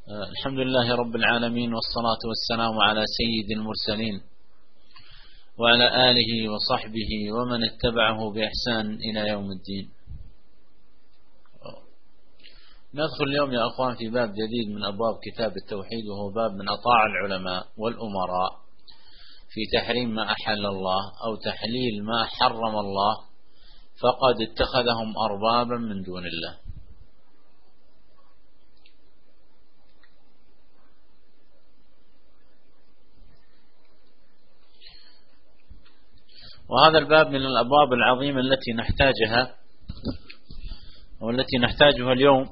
الحمد لله رب العالمين، والصلاة والسلام على سيد المرسلين وعلى آله وصحبه ومن اتبعه بإحسان إلى يوم الدين. ندخل اليوم يا أخوان في باب جديد من أبواب كتاب التوحيد، وهو باب من أطاع العلماء والأمراء في تحريم ما أحل الله أو تحليل ما حرم الله فقد اتخذهم أربابا من دون الله. وهذا الباب من الأبواب العظيمة التي نحتاجها والتي نحتاجها اليوم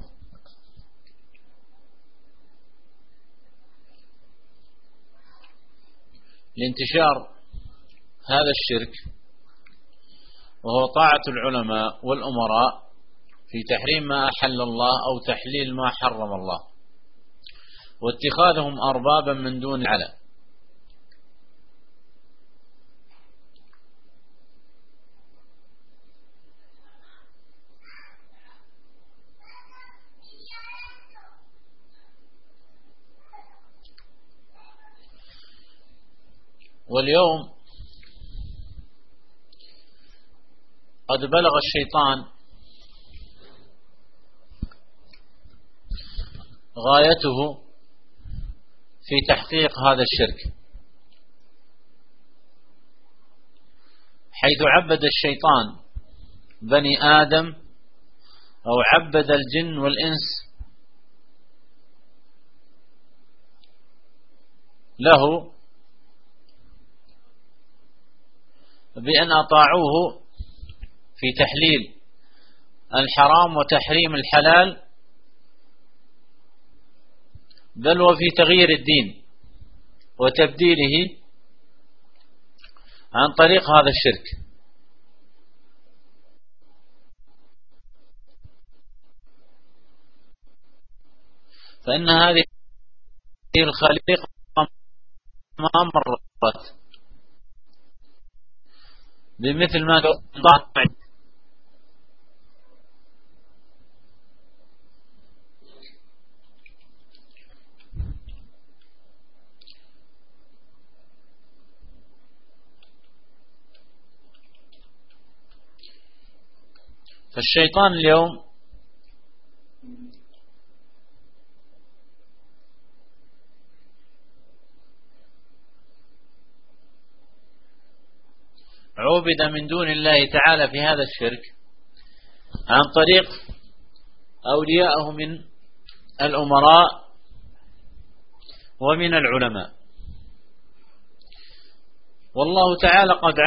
لانتشار هذا الشرك، وهو طاعة العلماء والأمراء في تحريم ما أحل الله أو تحليل ما حرم الله، واتخاذهم أربابا من دون الله. واليوم قد بلغ الشيطان غايته في تحقيق هذا الشرك، حيث عبد الشيطان بني آدم أو عبد الجن والإنس له بأن أطاعوه في تحليل الحرام وتحريم الحلال، بل وفي تغيير الدين وتبديله عن طريق هذا الشرك. فإن هذه الخليقة ما مرت بمثل ما ضاع. فالشيطان اليوم عبد من دون الله تعالى في هذا الشرك عن طريق أولياءه من الأمراء ومن العلماء. والله تعالى قد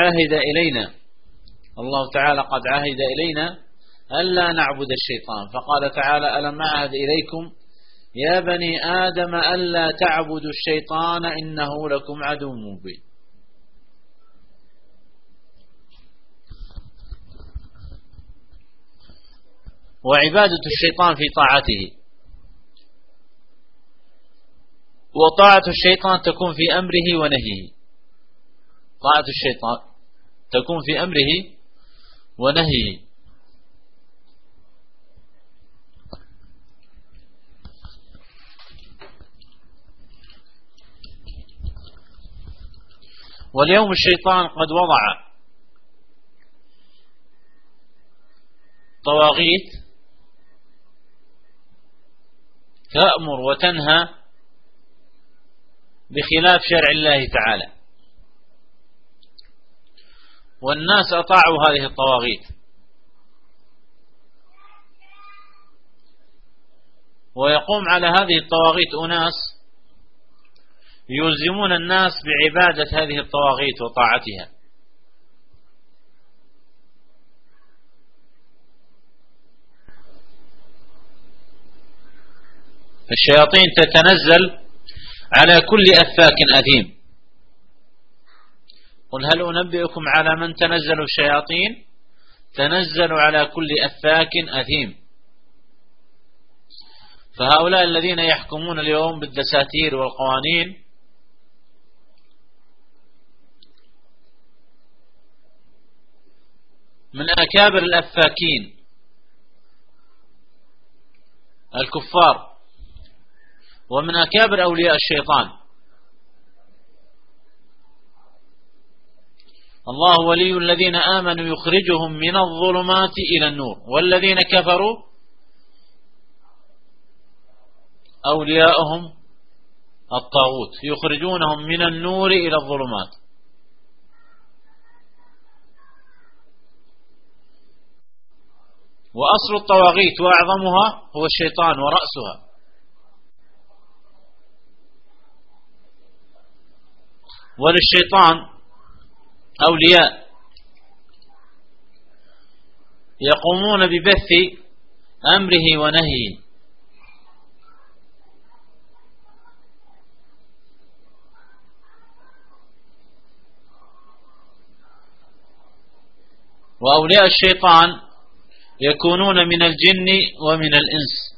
عاهد إلينا ألا نعبد الشيطان، فقال تعالى: ألم أعهد إليكم يا بني آدم ألا تعبدوا الشيطان إنه لكم عدو مبين. وعبادة الشيطان في طاعته، وطاعة الشيطان تكون في أمره ونهيه. طاعة الشيطان تكون في أمره ونهيه. واليوم الشيطان قد وضع طواغيت تأمر وتنهى بخلاف شرع الله تعالى، والناس أطاعوا هذه الطواغيت، ويقوم على هذه الطواغيت أناس يلزمون الناس بعبادة هذه الطواغيت وطاعتها. الشياطين تتنزل على كل أفاك أثيم. قل هل أنبئكم على من تنزل الشياطين؟ تنزل على كل أفاك أثيم. فهؤلاء الذين يحكمون اليوم بالدساتير والقوانين من أكابر الأفاكين الكفار ومن أكابر أولياء الشيطان. الله ولي الذين آمنوا يخرجهم من الظلمات إلى النور، والذين كفروا أولياءهم الطاغوت يخرجونهم من النور إلى الظلمات. وأصل الطواغيت وأعظمها هو الشيطان ورأسها. وللشيطان أولياء يقومون ببث أمره ونهيه، وأولياء الشيطان يكونون من الجن ومن الإنس.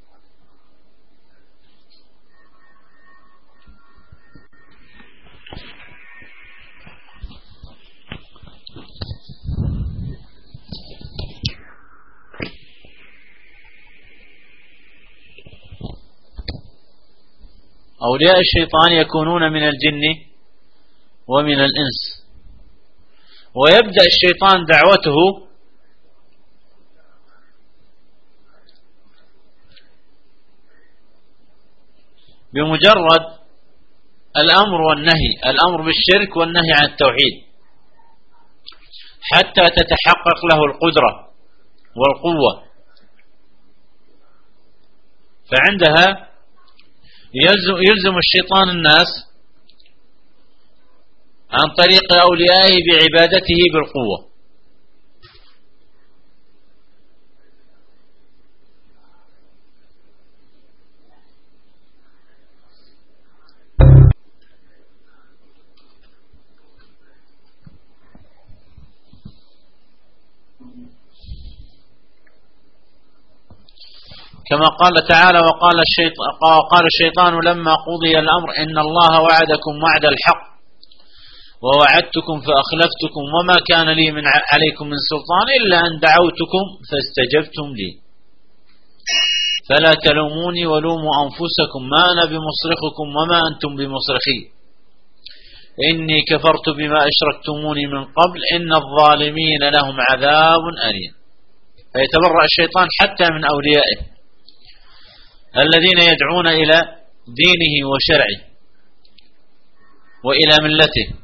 أولياء الشيطان يكونون من الجن ومن الإنس. ويبدأ الشيطان دعوته بمجرد الأمر والنهي، الأمر بالشرك والنهي عن التوحيد، حتى تتحقق له القدرة والقوة. فعندها يلزم الشيطان الناس عن طريق أوليائه بعبادته بالقوة. كما قال تعالى: وقال الشيطان لما قضي الأمر إن الله وعدكم وعد الحق ووعدتكم فأخلفتكم وما كان لي عليكم من سلطان إلا أن دعوتكم فاستجبتم لي فلا تلوموني ولوموا أنفسكم ما أنا بمصرخكم وما أنتم بمصرخي إني كفرت بما أشركتموني من قبل إن الظالمين لهم عذاب أليم. فيتبرأ الشيطان حتى من أوليائه الذين يدعون إلى دينه وشرعه وإلى ملته.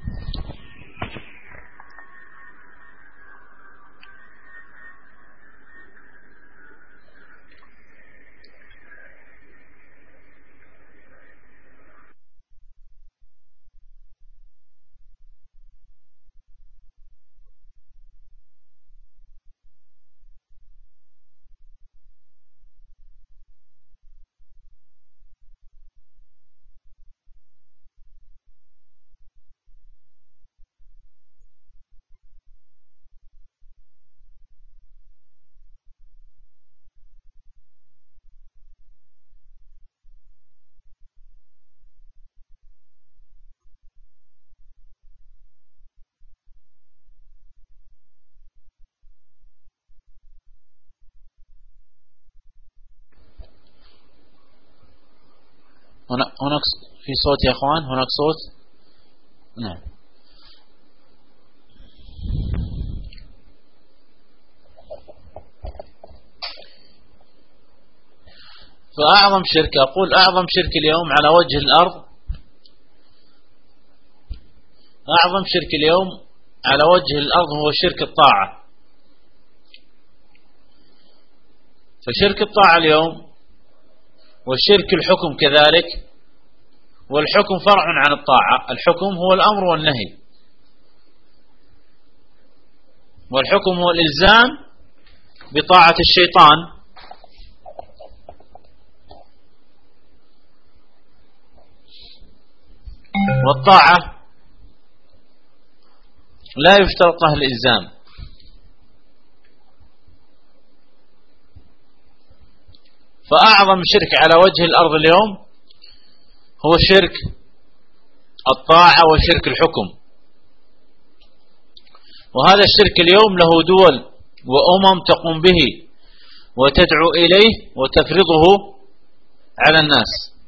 هناك في صوت يا أخوان؟ هناك صوت؟ نعم. فأعظم شرك، أقول أعظم شرك اليوم على وجه الأرض، أعظم شرك اليوم على وجه الأرض هو شرك الطاعة. فشرك الطاعة اليوم وشرك الحكم كذلك، والحكم فرع عن الطاعة. الحكم هو الأمر والنهي، والحكم هو الإلزام بطاعة الشيطان، والطاعة لا يشترط لها الإلزام. فأعظم شرك على وجه الأرض اليوم هو شرك الطاعة وشرك الحكم. وهذا الشرك اليوم له دول وأمم تقوم به وتدعو إليه وتفرضه على الناس.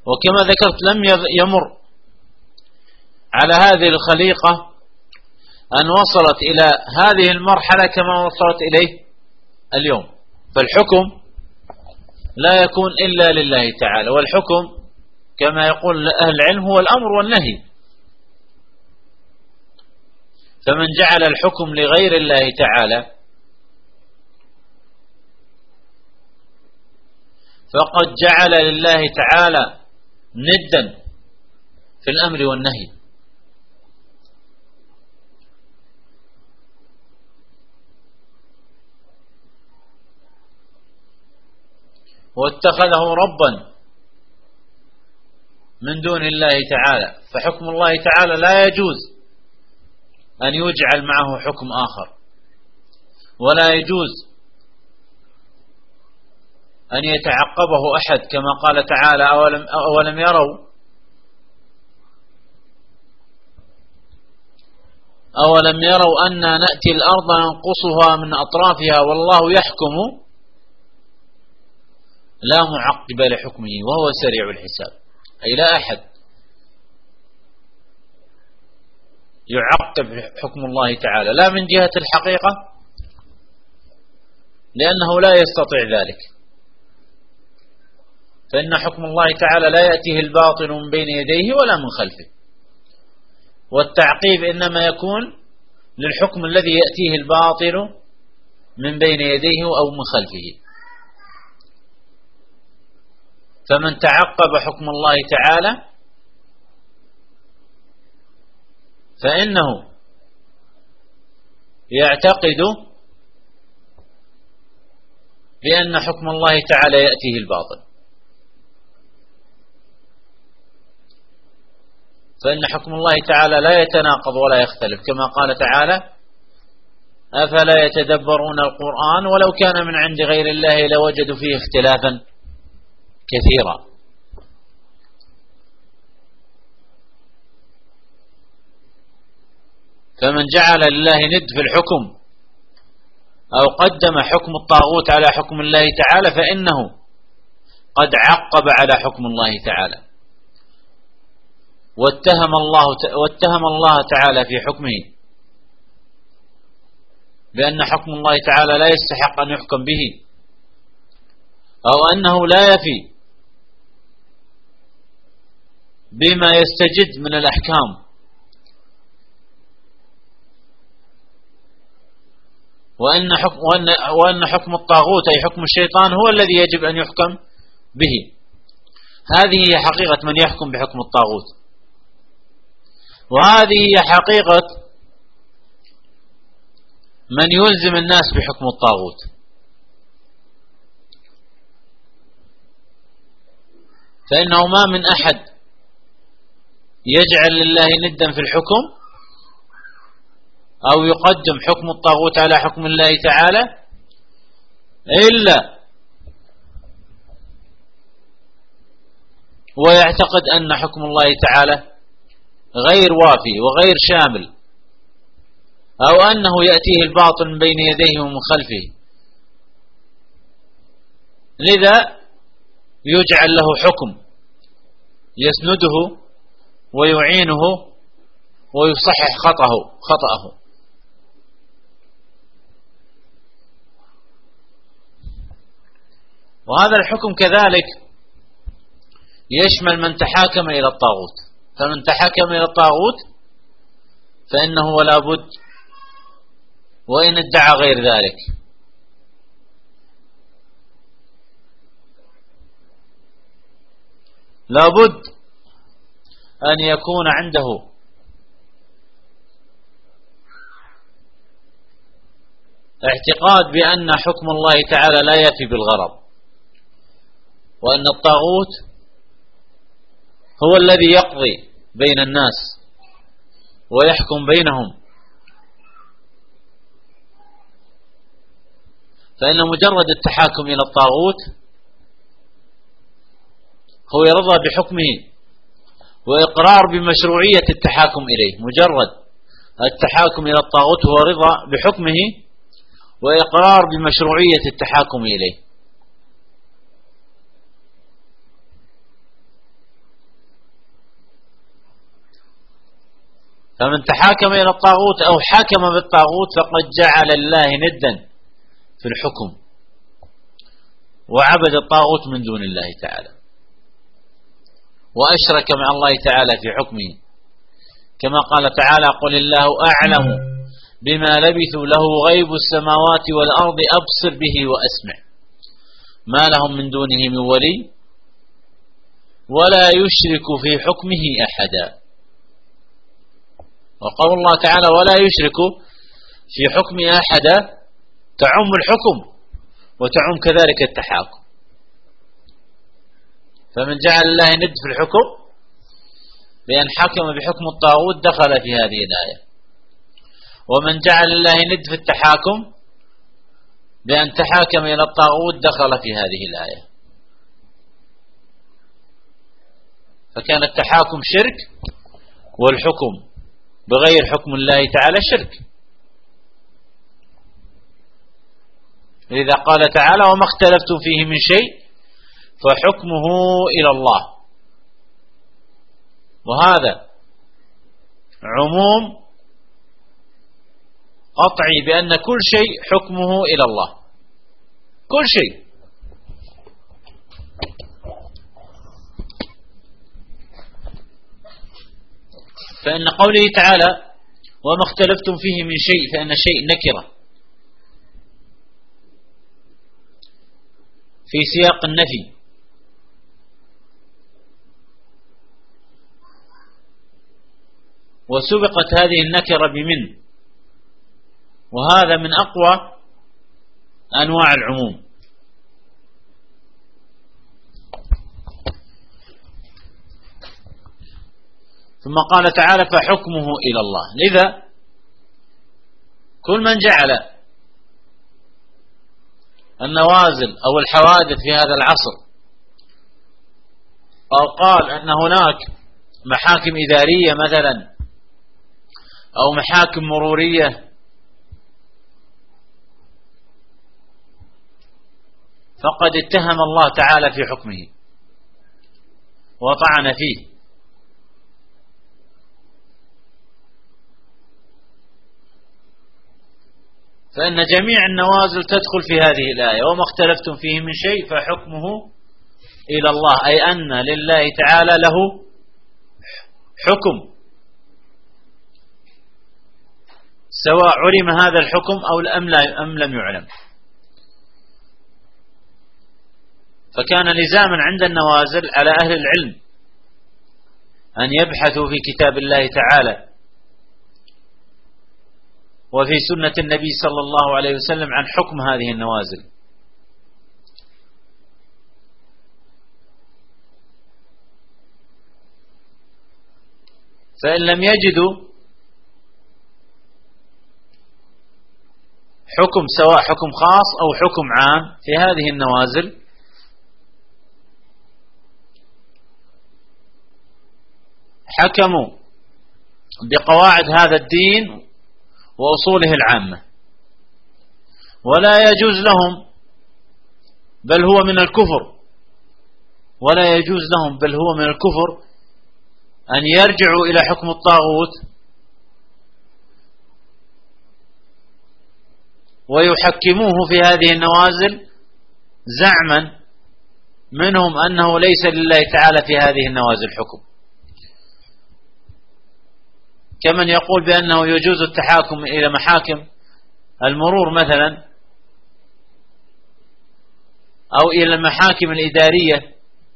وكما ذكرت لم يمر على هذه الخليقة أن وصلت إلى هذه المرحلة كما وصلت إليه اليوم. فالحكم لا يكون إلا لله تعالى، والحكم كما يقول أهل العلم هو الأمر والنهي. فمن جعل الحكم لغير الله تعالى فقد جعل لله تعالى ندا في الأمر والنهي. واتخذه ربا من دون الله تعالى. فحكم الله تعالى لا يجوز أن يجعل معه حكم آخر، ولا يجوز أن يتعقبه أحد، كما قال تعالى أولم يروا أنا نأتي الأرض ننقصها من أطرافها والله يحكم لا معقب لحكمه وهو سريع الحساب. أي لا أحد يعقب حكم الله تعالى، لا من جهة الحقيقة لأنه لا يستطيع ذلك، فإن حكم الله تعالى لا يأتيه الباطل من بين يديه ولا من خلفه، والتعقيب إنما يكون للحكم الذي يأتيه الباطل من بين يديه أو من خلفه. فمن تعقب حكم الله تعالى فإنه يعتقد بأن حكم الله تعالى يأتيه الباطل، فإن حكم الله تعالى لا يتناقض ولا يختلف، كما قال تعالى أفلا يتدبرون القرآن ولو كان من عند غير الله لوجدوا فيه اختلافا كثيرا. فمن جعل لله ند في الحكم أو قدم حكم الطاغوت على حكم الله تعالى فإنه قد عقب على حكم الله تعالى، واتهم الله تعالى في حكمه بأن حكم الله تعالى لا يستحق أن يحكم به، أو أنه لا يفي بما يستجد من الأحكام، وأن حكم الطاغوت أي حكم الشيطان هو الذي يجب أن يحكم به. هذه هي حقيقة من يحكم بحكم الطاغوت، وهذه هي حقيقة من يلزم الناس بحكم الطاغوت. فإنه ما من أحد يجعل لله ندا في الحكم أو يقدم حكم الطاغوت على حكم الله تعالى إلا ويعتقد أن حكم الله تعالى غير وافي وغير شامل، أو أنه يأتيه الباطل من بين يديه ومن خلفه، لذا يجعل له حكم يسنده ويعينه ويصحح خطأه. وهذا الحكم كذلك يشمل من تحاكم إلى الطاغوت. فمن تحاكم إلى الطاغوت فإنه ولا بد وإن ادعى غير ذلك لا بد أن يكون عنده اعتقاد بأن حكم الله تعالى لا يفي بالغرض، وأن الطاغوت هو الذي يقضي بين الناس ويحكم بينهم. فإن مجرد التحاكم إلى الطاغوت هو يرضى بحكمه وإقرار بمشروعية التحاكم إليه. مجرد التحاكم إلى الطاغوت هو رضا بحكمه وإقرار بمشروعية التحاكم إليه. فمن تحاكم إلى الطاغوت أو حكم بالطاغوت فقد جعل الله ندا في الحكم وعبد الطاغوت من دون الله تعالى وأشرك مع الله تعالى في حكمه، كما قال تعالى: قل الله أعلم بما لبثوا له غيب السماوات والأرض أبصر به وأسمع ما لهم من دونه من ولي ولا يشرك في حكمه أحدا. وقول الله تعالى ولا يشرك في حكمه أحدا تعم الحكم وتعم كذلك التحاكم. فمن جعل الله ند في الحكم بأن حكم بحكم الطاغوت دخل في هذه الآية، ومن جعل الله ند في التحاكم بأن تحاكم إلى الطاغوت دخل في هذه الآية. فكان التحاكم شرك والحكم بغير حكم الله تعالى شرك. لذا قال تعالى: وما اختلفتم فيه من شيء فحكمه إلى الله. وهذا عموم قطعي بأن كل شيء حكمه إلى الله، كل شيء. فإن قوله تعالى: وما اختلفتم فيه من شيء، فإن شيء نكرة في سياق النفي، وسبقت هذه النكرة بمن، وهذا من أقوى أنواع العموم. ثم قال تعالى: فحكمه إلى الله. لذا كل من جعل النوازل أو الحوادث في هذا العصر أو قال أن هناك محاكم إدارية مثلا أو محاكم مرورية فقد اتهم الله تعالى في حكمه وطعن فيه. فإن جميع النوازل تدخل في هذه الآية: وما اختلفتم فيه من شيء فحكمه إلى الله، أي أن لله تعالى له حكم، سواء علم هذا الحكم أم لم يعلم. فكان لزاما عند النوازل على أهل العلم أن يبحثوا في كتاب الله تعالى وفي سنة النبي صلى الله عليه وسلم عن حكم هذه النوازل. فإن لم يجدوا حكم، سواء حكم خاص أو حكم عام في هذه النوازل، حكموا بقواعد هذا الدين وأصوله العامة، ولا يجوز لهم بل هو من الكفر، ولا يجوز لهم بل هو من الكفر أن يرجعوا إلى حكم الطاغوت ويحكموه في هذه النوازل زعما منهم أنه ليس لله تعالى في هذه النوازل حكم، كمن يقول بأنه يجوز التحاكم إلى محاكم المرور مثلا أو إلى المحاكم الإدارية،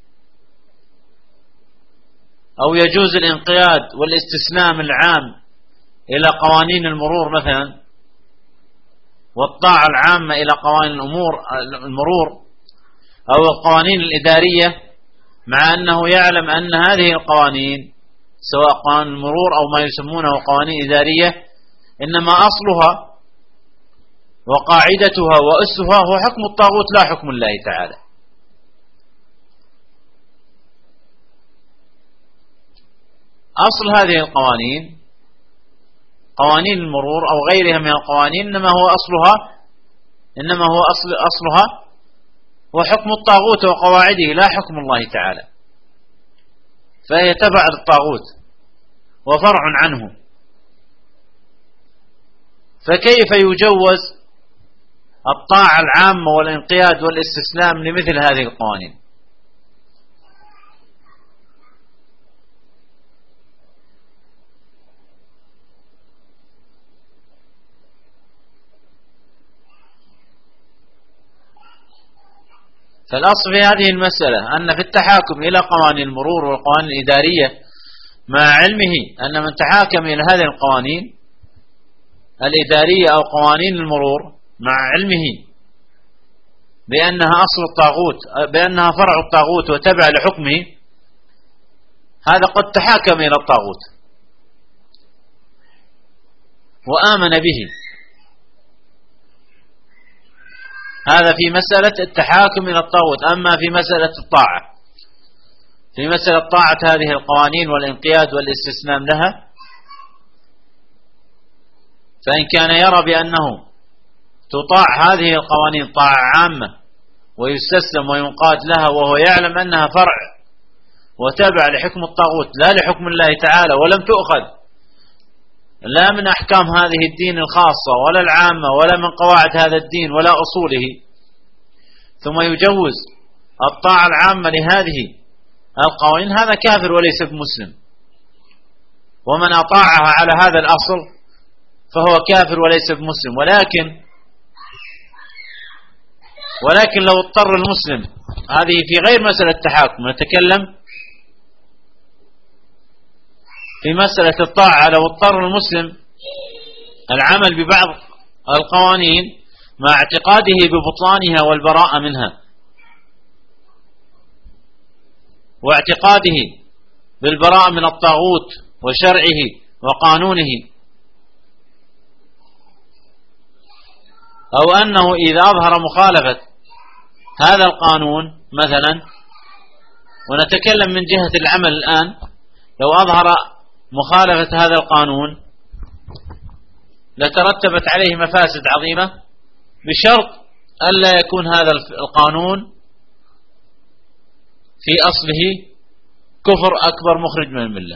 أو يجوز الانقياد والاستسلام العام إلى قوانين المرور مثلا والطاعة العامة إلى قوانين المرور أو القوانين الإدارية، مع أنه يعلم أن هذه القوانين سواء قوانين المرور أو ما يسمونه قوانين إدارية إنما أصلها وقاعدتها وأسها هو حكم الطاغوت لا حكم الله تعالى. أصل هذه القوانين قوانين المرور أو غيرها من القوانين إنما هو أصلها وحكم الطاغوت وقواعده لا حكم الله تعالى، فهي تبع للطاغوت وفرع عنه فكيف يجوز الطاعة العامة والانقياد والاستسلام لمثل هذه القوانين؟ فالأصل في هذه المسألة أن في التحاكم إلى قوانين المرور والقوانين الإدارية مع علمه أن من تحاكم إلى هذه القوانين الإدارية أو قوانين المرور مع علمه بأنها أصل الطاغوت، بأنها فرع الطاغوت وتبع لحكمه، هذا قد تحاكم إلى الطاغوت وآمن به. هذا في مسألة التحاكم إلى الطاغوت. أما في مسألة الطاعة، في مسألة طاعة هذه القوانين والانقياد والاستسلام لها، فإن كان يرى بأنه تطاع هذه القوانين طاعة عامة ويستسلم وينقاد لها وهو يعلم أنها فرع وتابع لحكم الطاغوت لا لحكم الله تعالى، ولم تؤخذ لا من أحكام هذه الدين الخاصة ولا العامة ولا من قواعد هذا الدين ولا أصوله، ثم يجوز الطاعة العامة لهذه القوانين، هذا كافر وليس بمسلم. ومن أطاعها على هذا الأصل فهو كافر وليس بمسلم. ولكن لو اضطر المسلم، هذه في غير مسألة التحاكم، نتكلم في مسألة الطاعة. لو اضطر المسلم العمل ببعض القوانين مع اعتقاده ببطلانها والبراءة منها واعتقاده بالبراءة من الطاغوت وشرعه وقانونه، أو أنه إذا أظهر مخالفة هذا القانون مثلا، ونتكلم من جهة العمل الآن، لو أظهر مخالفة هذا القانون لترتبت عليه مفاسد عظيمة، بشرط ألا يكون هذا القانون في أصله كفر أكبر مخرج من الملة.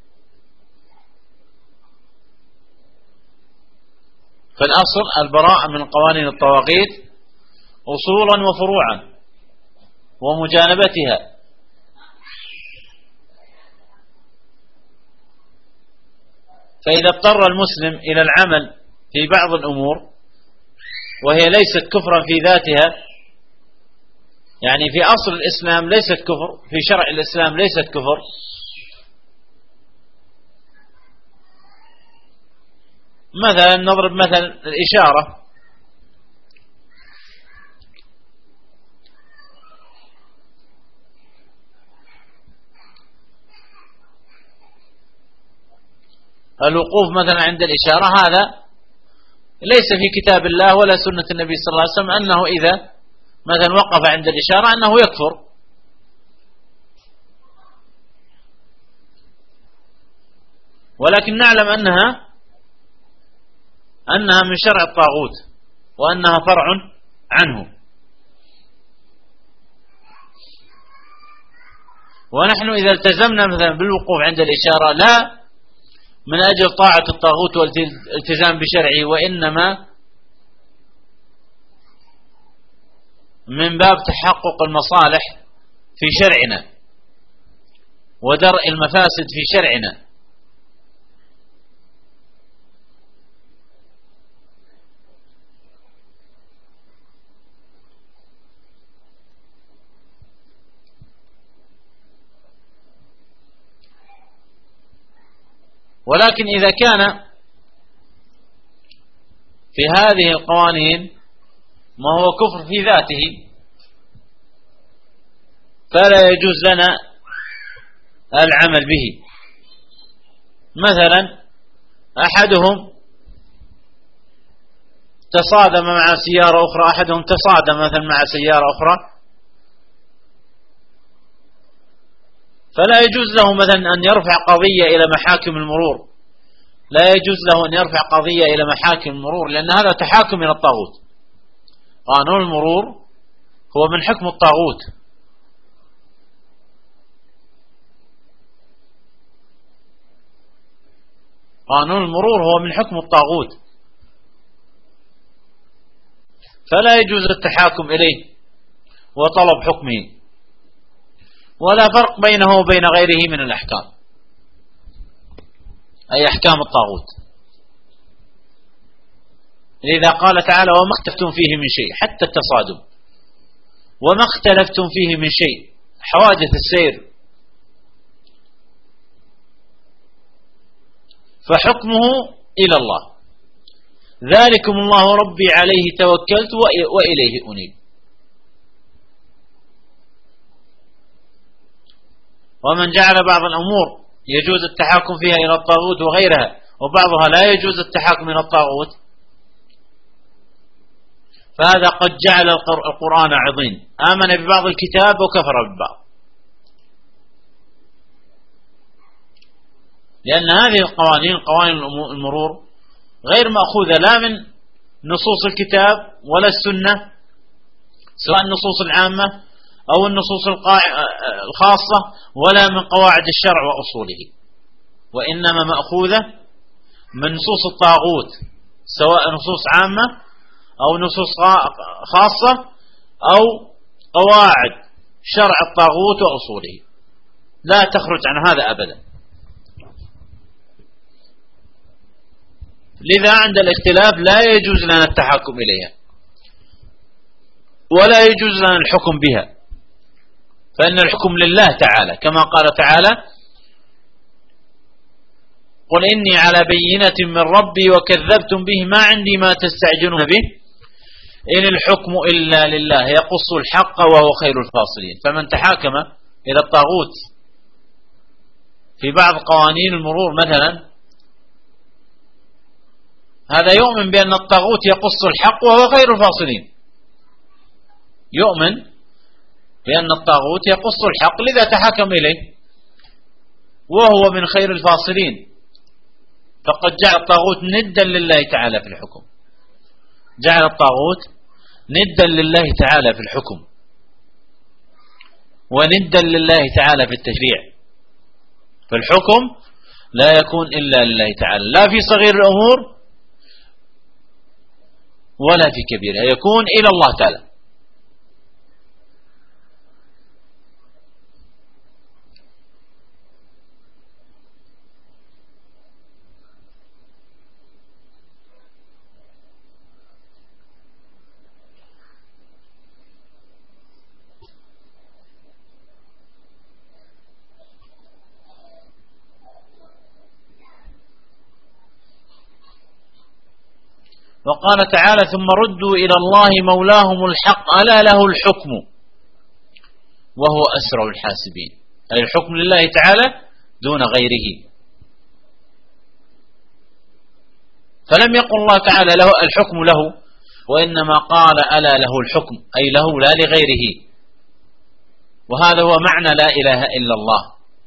فالأصل البراءة من قوانين الطواغيت أصولا وفروعا ومجانبتها. فإذا اضطر المسلم إلى العمل في بعض الأمور وهي ليست كفرا في ذاتها، يعني في أصل الإسلام ليست كفر، في شرع الإسلام ليست كفر، مثلا نضرب مثلا الإشارة. الوقوف مثلا عند الإشارة هذا ليس في كتاب الله ولا سنة النبي صلى الله عليه وسلم أنه إذا مثلا وقف عند الإشارة أنه يكفر، ولكن نعلم أنها من شرع الطاغوت وأنها فرع عنه. ونحن إذا التزمنا مثلا بالوقوف عند الإشارة لا من أجل طاعة الطاغوت والالتزام بشرعه، وإنما من باب تحقق المصالح في شرعنا ودرء المفاسد في شرعنا. ولكن إذا كان في هذه القوانين ما هو كفر في ذاته فلا يجوز لنا العمل به. مثلا أحدهم تصادم مع سيارة أخرى، أحدهم تصادم مثلا مع سيارة أخرى، فلا يجوز له مثلا أن يرفع قضية إلى محاكم المرور، لا يجوز له أن يرفع قضية إلى محاكم المرور، لأن هذا تحاكم إلى الطاغوت. قانون المرور هو من حكم الطاغوت، قانون المرور هو من حكم الطاغوت، فلا يجوز التحاكم إليه وطلب حكمه، ولا فرق بينه وبين غيره من الأحكام، أي أحكام الطاغوت. لذا قال تعالى: وما اختلفتم فيه من شيء، حتى التصادم، وما اختلفتم فيه من شيء، حوادث السير، فحكمه إلى الله، ذلكم الله ربي عليه توكلت وإليه أنيب. ومن جعل بعض الأمور يجوز التحاكم فيها إلى الطاغوت وغيرها، وبعضها لا يجوز التحاكم إلى الطاغوت، فهذا قد جعل القرآن عظيم، آمن ببعض الكتاب وكفر ببعض. لأن هذه القوانين، قوانين المرور، غير مأخوذة لا من نصوص الكتاب ولا السنة، سواء النصوص العامة أو النصوص الخاصة، ولا من قواعد الشرع وأصوله، وإنما مأخوذة من نصوص الطاغوت، سواء نصوص عامة أو نصوص خاصة أو قواعد شرع الطاغوت وأصوله، لا تخرج عن هذا أبدا. لذا عند الاختلاف لا يجوز لنا التحاكم إليها، ولا يجوز لنا الحكم بها، فإن الحكم لله تعالى، كما قال تعالى: قل إني على بينة من ربي وكذبتم به ما عندي ما تستعجلون به إن الحكم إلا لله يقص الحق وهو خير الفاصلين. فمن تحاكم إلى الطاغوت في بعض قوانين المرور مثلا، هذا يؤمن بأن الطاغوت يقص الحق وهو خير الفاصلين، يؤمن بأن الطاغوت يقص الحق، لذا تحاكم إليه وهو من خير الفاصلين، فقد جعل الطاغوت ندا لله تعالى في الحكم، جعل الطاغوت ندا لله تعالى في الحكم، وندا لله تعالى في التشريع. فالحكم لا يكون إلا لله تعالى، لا في صغير الأمور ولا في كبيرها، يكون إلى الله تعالى. وقال تعالى: ثم ردوا إلى الله مولاهم الحق ألا له الحكم وهو أسرع الحاسبين، أي الحكم لله تعالى دون غيره. فلم يقل الله تعالى له الحكم له، وإنما قال ألا له الحكم، أي له لا لغيره. وهذا هو معنى لا إله إلا الله،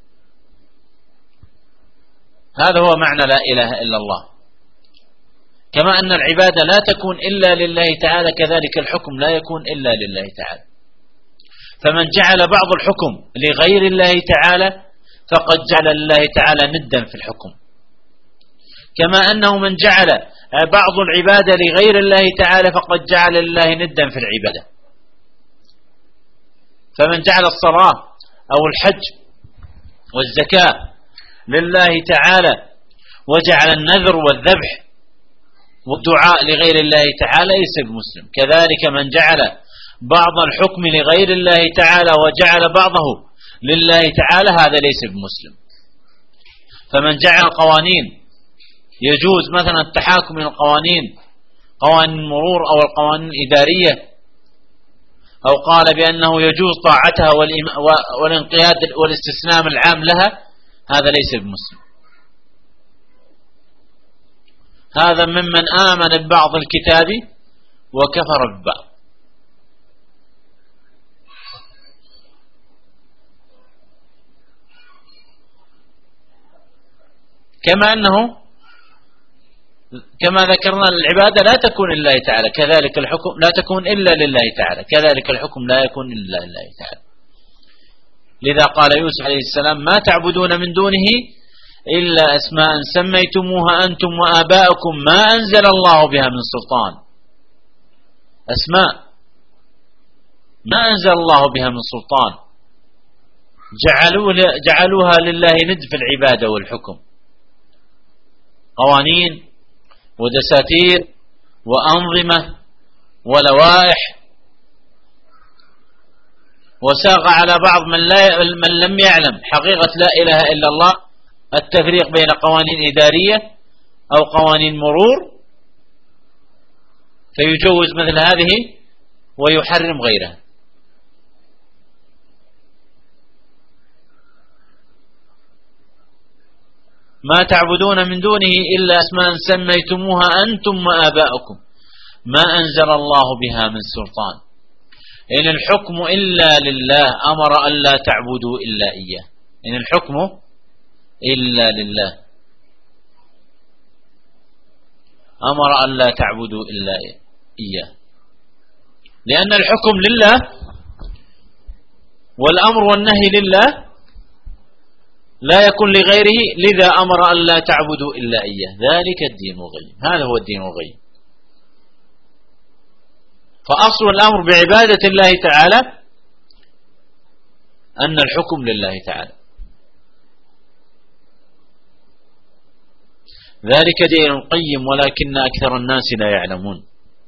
هذا هو معنى لا إله إلا الله. كما أن العبادة لا تكون إلا لله تعالى، كذلك الحكم لا يكون إلا لله تعالى. فمن جعل بعض الحكم لغير الله تعالى فقد جعل الله تعالى ندا في الحكم، كما أنه من جعل بعض العبادة لغير الله تعالى فقد جعل الله ندا في العبادة. فمن جعل الصلاة أو الحج والزكاة لله تعالى، وجعل النذر والذبح والدعاء لغير الله تعالى ليس بمسلم. كذلك من جعل بعض الحكم لغير الله تعالى وجعل بعضه لله تعالى هذا ليس بمسلم. فمن جعل القوانين يجوز مثلا التحاكم إلى القوانين، قوانين المرور أو القوانين الإدارية، أو قال بأنه يجوز طاعتها والانقياد والاستسلام العام لها، هذا ليس بمسلم. هذا ممن آمن ببعض الكتاب وكفر ببعض. كما ذكرنا العبادة لا تكون لله تعالى، كذلك الحكم لا تكون إلا لله تعالى، كذلك الحكم لا يكون إلا لله تعالى. لذا قال يوسف عليه السلام: ما تعبدون من دونه إلا أسماء سميتموها أنتم وآباؤكم ما أنزل الله بها من سلطان، أسماء ما أنزل الله بها من سلطان، جعلوها لله ند في العبادة والحكم، قوانين ودساتير وأنظمة ولوائح، وساق على بعض من لم يعلم حقيقة لا إله إلا الله التفريق بين قوانين إدارية أو قوانين مرور، فيجوز مثل هذه ويحرم غيرها. ما تعبدون من دونه إلا أسماء سميتموها أنتم وآباؤكم ما أنزل الله بها من سلطان إن الحكم إلا لله أمر أن لا تعبدوا إلا إياه. إن الحكم إلا لله أمر أن لا تعبدوا إلا إياه، لأن الحكم لله والأمر والنهي لله لا يكون لغيره، لذا أمر أن لا تعبدوا إلا إياه. ذلك الدين القيم، هذا هو الدين القيم. فأصل الأمر بعبادة الله تعالى أن الحكم لله تعالى، ذلك دين القيم ولكن أكثر الناس لا يعلمون.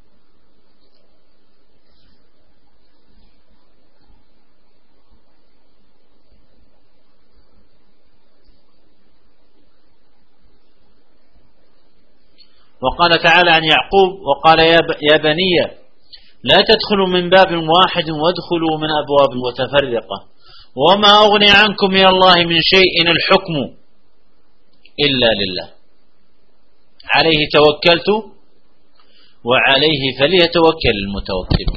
وقال تعالى عن يعقوب وقال يا بني لا تدخلوا من باب واحد وادخلوا من أبواب متفرقة وما أغني عنكم من الله من شيء إن الحكم إلا لله عليه توكلت وعليه فليتوكل المتوكلون.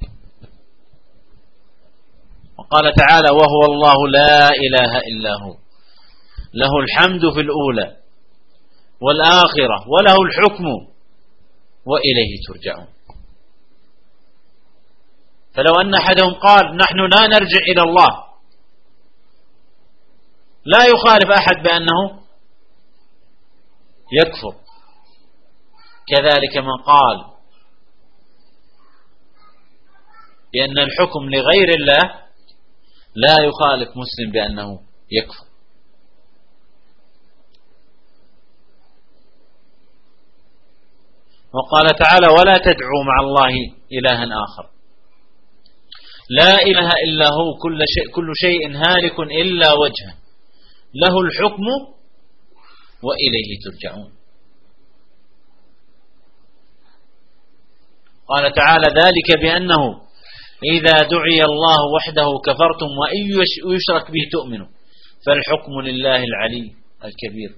وقال تعالى وهو الله لا إله إلا هو له الحمد في الأولى والآخرة وله الحكم وإليه ترجعون. فلو أن أحدهم قال نحن لا نرجع إلى الله لا يخالف أحد بأنه يكفر، كذلك من قال بأن الحكم لغير الله لا يخالف مسلم بأنه يكفر. وقال تعالى ولا تدعوا مع الله إلها آخر لا إله إلا هو كل شيء هالك إلا وجهه له الحكم وإليه ترجعون. قال تعالى ذلك بأنه إذا دعي الله وحده كفرتم وإن يشرك به تؤمنوا فالحكم لله العلي الكبير.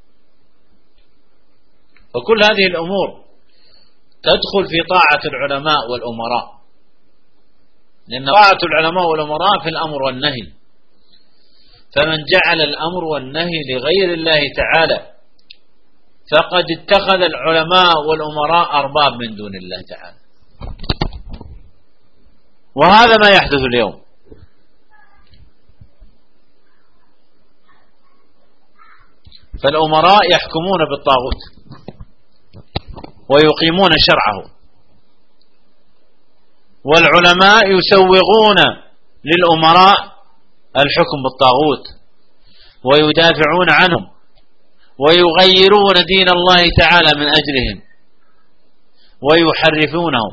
وكل هذه الأمور تدخل في طاعة العلماء والأمراء، لأن طاعة العلماء والأمراء في الأمر والنهي، فمن جعل الأمر والنهي لغير الله تعالى فقد اتخذ العلماء والأمراء أرباب من دون الله تعالى. وهذا ما يحدث اليوم. فالأمراء يحكمون بالطاغوت ويقيمون شرعه، والعلماء يسوغون للأمراء الحكم بالطاغوت ويدافعون عنهم ويغيرون دين الله تعالى من أجلهم ويحرفونهم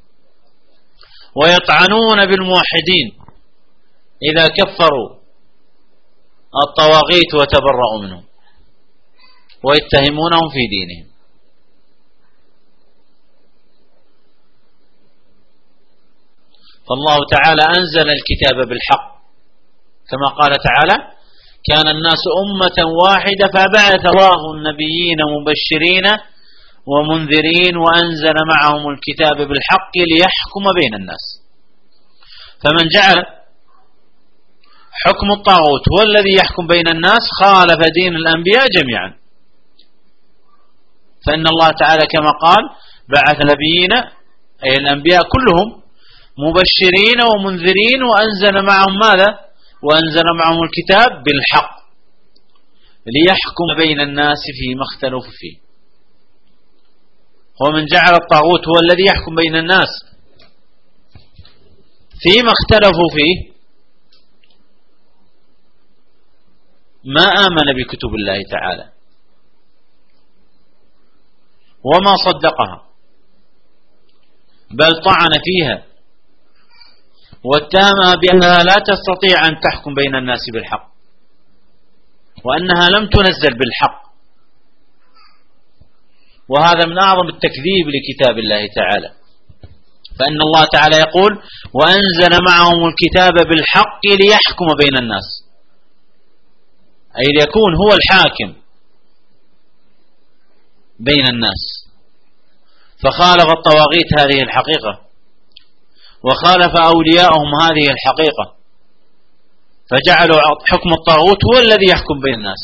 ويطعنون بالموحدين إذا كفروا الطواغيت وتبرؤوا منهم ويتهمونهم في دينهم. فالله تعالى أنزل الكتاب بالحق كما قال تعالى كان الناس أمة واحدة فبعث الله النبيين مبشرين ومنذرين وأنزل معهم الكتاب بالحق ليحكم بين الناس. فمن جعل حكم الطاغوت هو الذي يحكم بين الناس خالف دين الأنبياء جميعا، فإن الله تعالى كما قال بعث نبيين أي الأنبياء كلهم مبشرين ومنذرين وأنزل معهم ماذا؟ وأنزل معهم الكتاب بالحق ليحكم بين الناس فيما اختلفوا فيه. ومن جعل الطاغوت هو الذي يحكم بين الناس فيما اختلفوا فيه ما آمن بكتب الله تعالى وما صدقها، بل طعن فيها واتهمها بأنها لا تستطيع أن تحكم بين الناس بالحق، وأنها لم تنزل بالحق. وهذا من أعظم التكذيب لكتاب الله تعالى، فإن الله تعالى يقول: وأنزل معهم الكتاب بالحق ليحكم بين الناس، أي ليكون هو الحاكم بين الناس. فخالف الطواغيت هذه الحقيقة، وخالف أولياءهم هذه الحقيقة، فجعلوا حكم الطاغوت هو الذي يحكم بين الناس،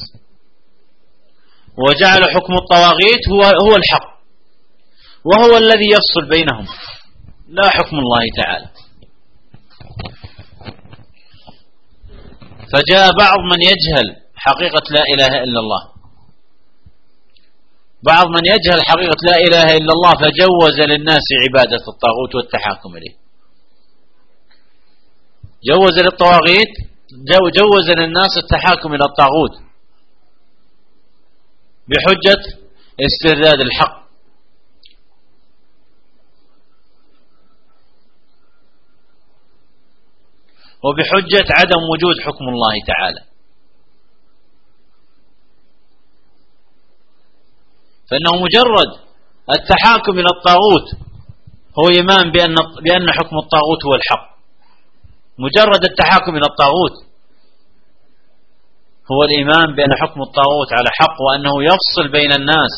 وجعل حكم الطواغيت هو الحق، وهو الذي يفصل بينهم، لا حكم الله تعالى. فجاء بعض من يجهل حقيقة لا إله إلا الله، بعض من يجهل حقيقة لا إله إلا الله، فجوز للناس عبادة الطاغوت والتحاكم إليه، جوز للطواغيت، جوز للناس التحاكم إلى الطاغوت بحجة استرداد الحق، وبحجة عدم وجود حكم الله تعالى. فإنه مجرد التحاكم إلى الطاغوت هو إيمان بأن حكم الطاغوت هو الحق. مجرد التحاكم إلى الطاغوت هو الإيمان بأن حكم الطاغوت على حق، وأنه يفصل بين الناس،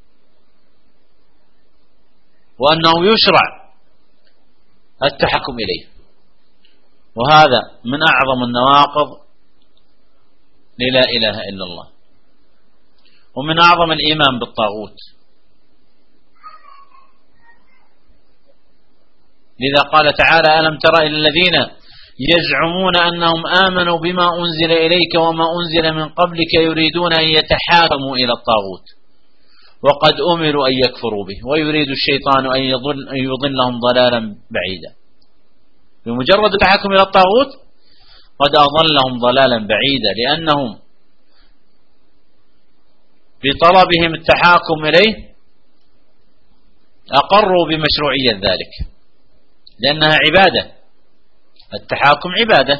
وأنه يشرع التحكم إليه. وهذا من أعظم النواقض للا إله إلا الله، ومن أعظم الإيمان بالطاغوت. لذا قال تعالى: ألم تر إلى الذين يزعمون أنهم آمنوا بما أنزل إليك وما أنزل من قبلك يريدون أن يتحاكموا إلى الطاغوت وقد أمروا أن يكفروا به ويريد الشيطان أن يضلهم ضلالا بعيدا. بمجرد التحاكم إلى الطاغوت قد أضلهم ضلالا بعيدا، لأنهم بطلبهم التحاكم إليه أقروا بمشروعية ذلك، لأنها عبادة، التحاكم عبادة.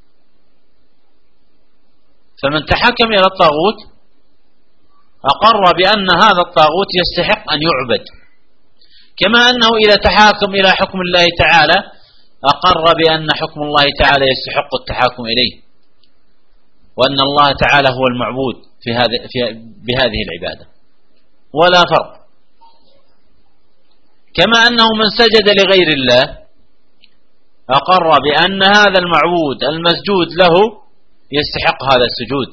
فمن تحكم إلى الطاغوت أقر بأن هذا الطاغوت يستحق أن يعبد، كما أنه إذا تحاكم إلى حكم الله تعالى أقر بأن حكم الله تعالى يستحق التحاكم إليه، وأن الله تعالى هو المعبود بهذه العبادة، ولا فرق. كما أنه من سجد لغير الله أقر بأن هذا المعبود المسجود له يستحق هذا السجود،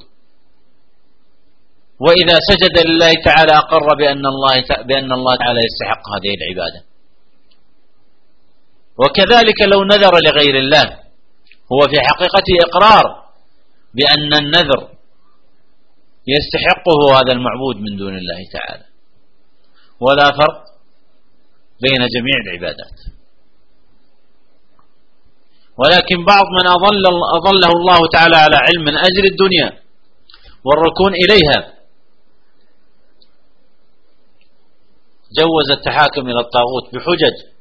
وإذا سجد لله تعالى أقر بأن الله تعالى يستحق هذه العبادة. وكذلك لو نذر لغير الله هو في حقيقته إقرار بأن النذر يستحقه هذا المعبود من دون الله تعالى، ولا فرق بين جميع العبادات. ولكن بعض من أضله الله تعالى على علم من أجل الدنيا والركون إليها جوز التحاكم إلى الطاغوت بحجج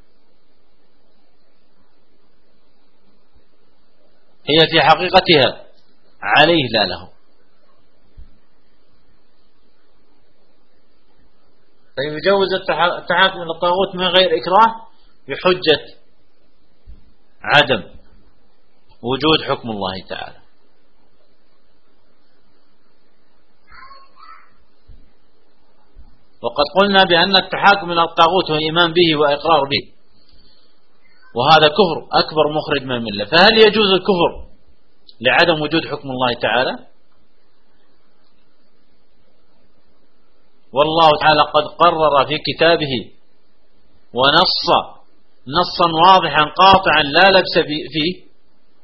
هي في حقيقتها عليه لا له. فيجوز التحاكم إلى الطاغوت من غير إكراه بحجة عدم وجود حكم الله تعالى. وقد قلنا بأن التحاكم إلى الطاغوت هو إيمان به وإقرار به، وهذا كفر أكبر مخرج من الملة. فهل يجوز الكفر لعدم وجود حكم الله تعالى؟ والله تعالى قد قرر في كتابه ونص نصا واضحا قاطعا لا لبس فيه،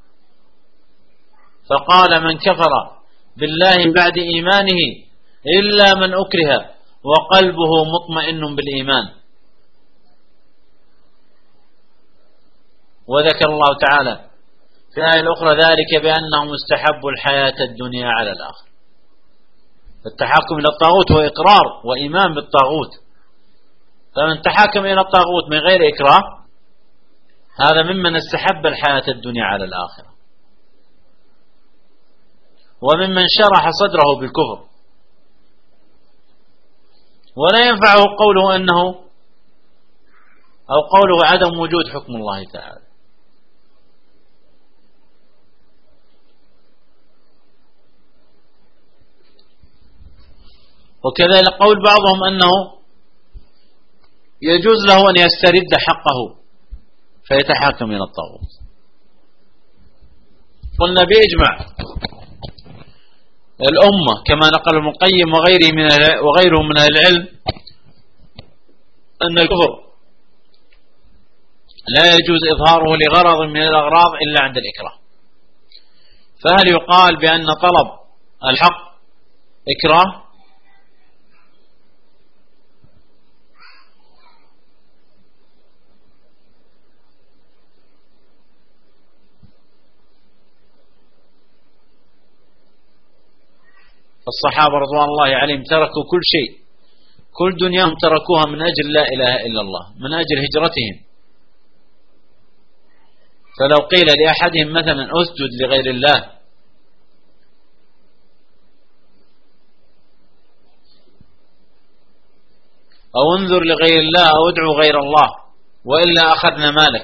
فقال: من كفر بالله بعد إيمانه إلا من أكره وقلبه مطمئن بالإيمان. وذكر الله تعالى في الآية الأخرى ذلك بأنهم استحبوا الحياة الدنيا على الآخرة. التحاكم إلى الطاغوت هو إقرار وإيمان بالطاغوت، فمن تحاكم إلى الطاغوت من غير إكراه هذا ممن استحب الحياة الدنيا على الآخرة، وممن شرح صدره بالكفر، ولا ينفعه قوله أنه أو قوله عدم وجود حكم الله تعالى. وكذلك قول بعضهم أنه يجوز له أن يسترد حقه فيتحاكم إلى الطاغوت. قلنا بإجماع الأمة كما نقل ابن القيم وغيره من العلم أن الكفر لا يجوز إظهاره لغرض من الأغراض إلا عند الإكراه. فهل يقال بأن طلب الحق إكراه؟ الصحابة رضوان الله عليهم تركوا كل شيء، كل دنياهم تركوها من أجل لا إله إلا الله، من أجل هجرتهم. فلو قيل لأحدهم مثلا أسجد لغير الله أو انظر لغير الله أو ادعو غير الله وإلا أخذنا مالك،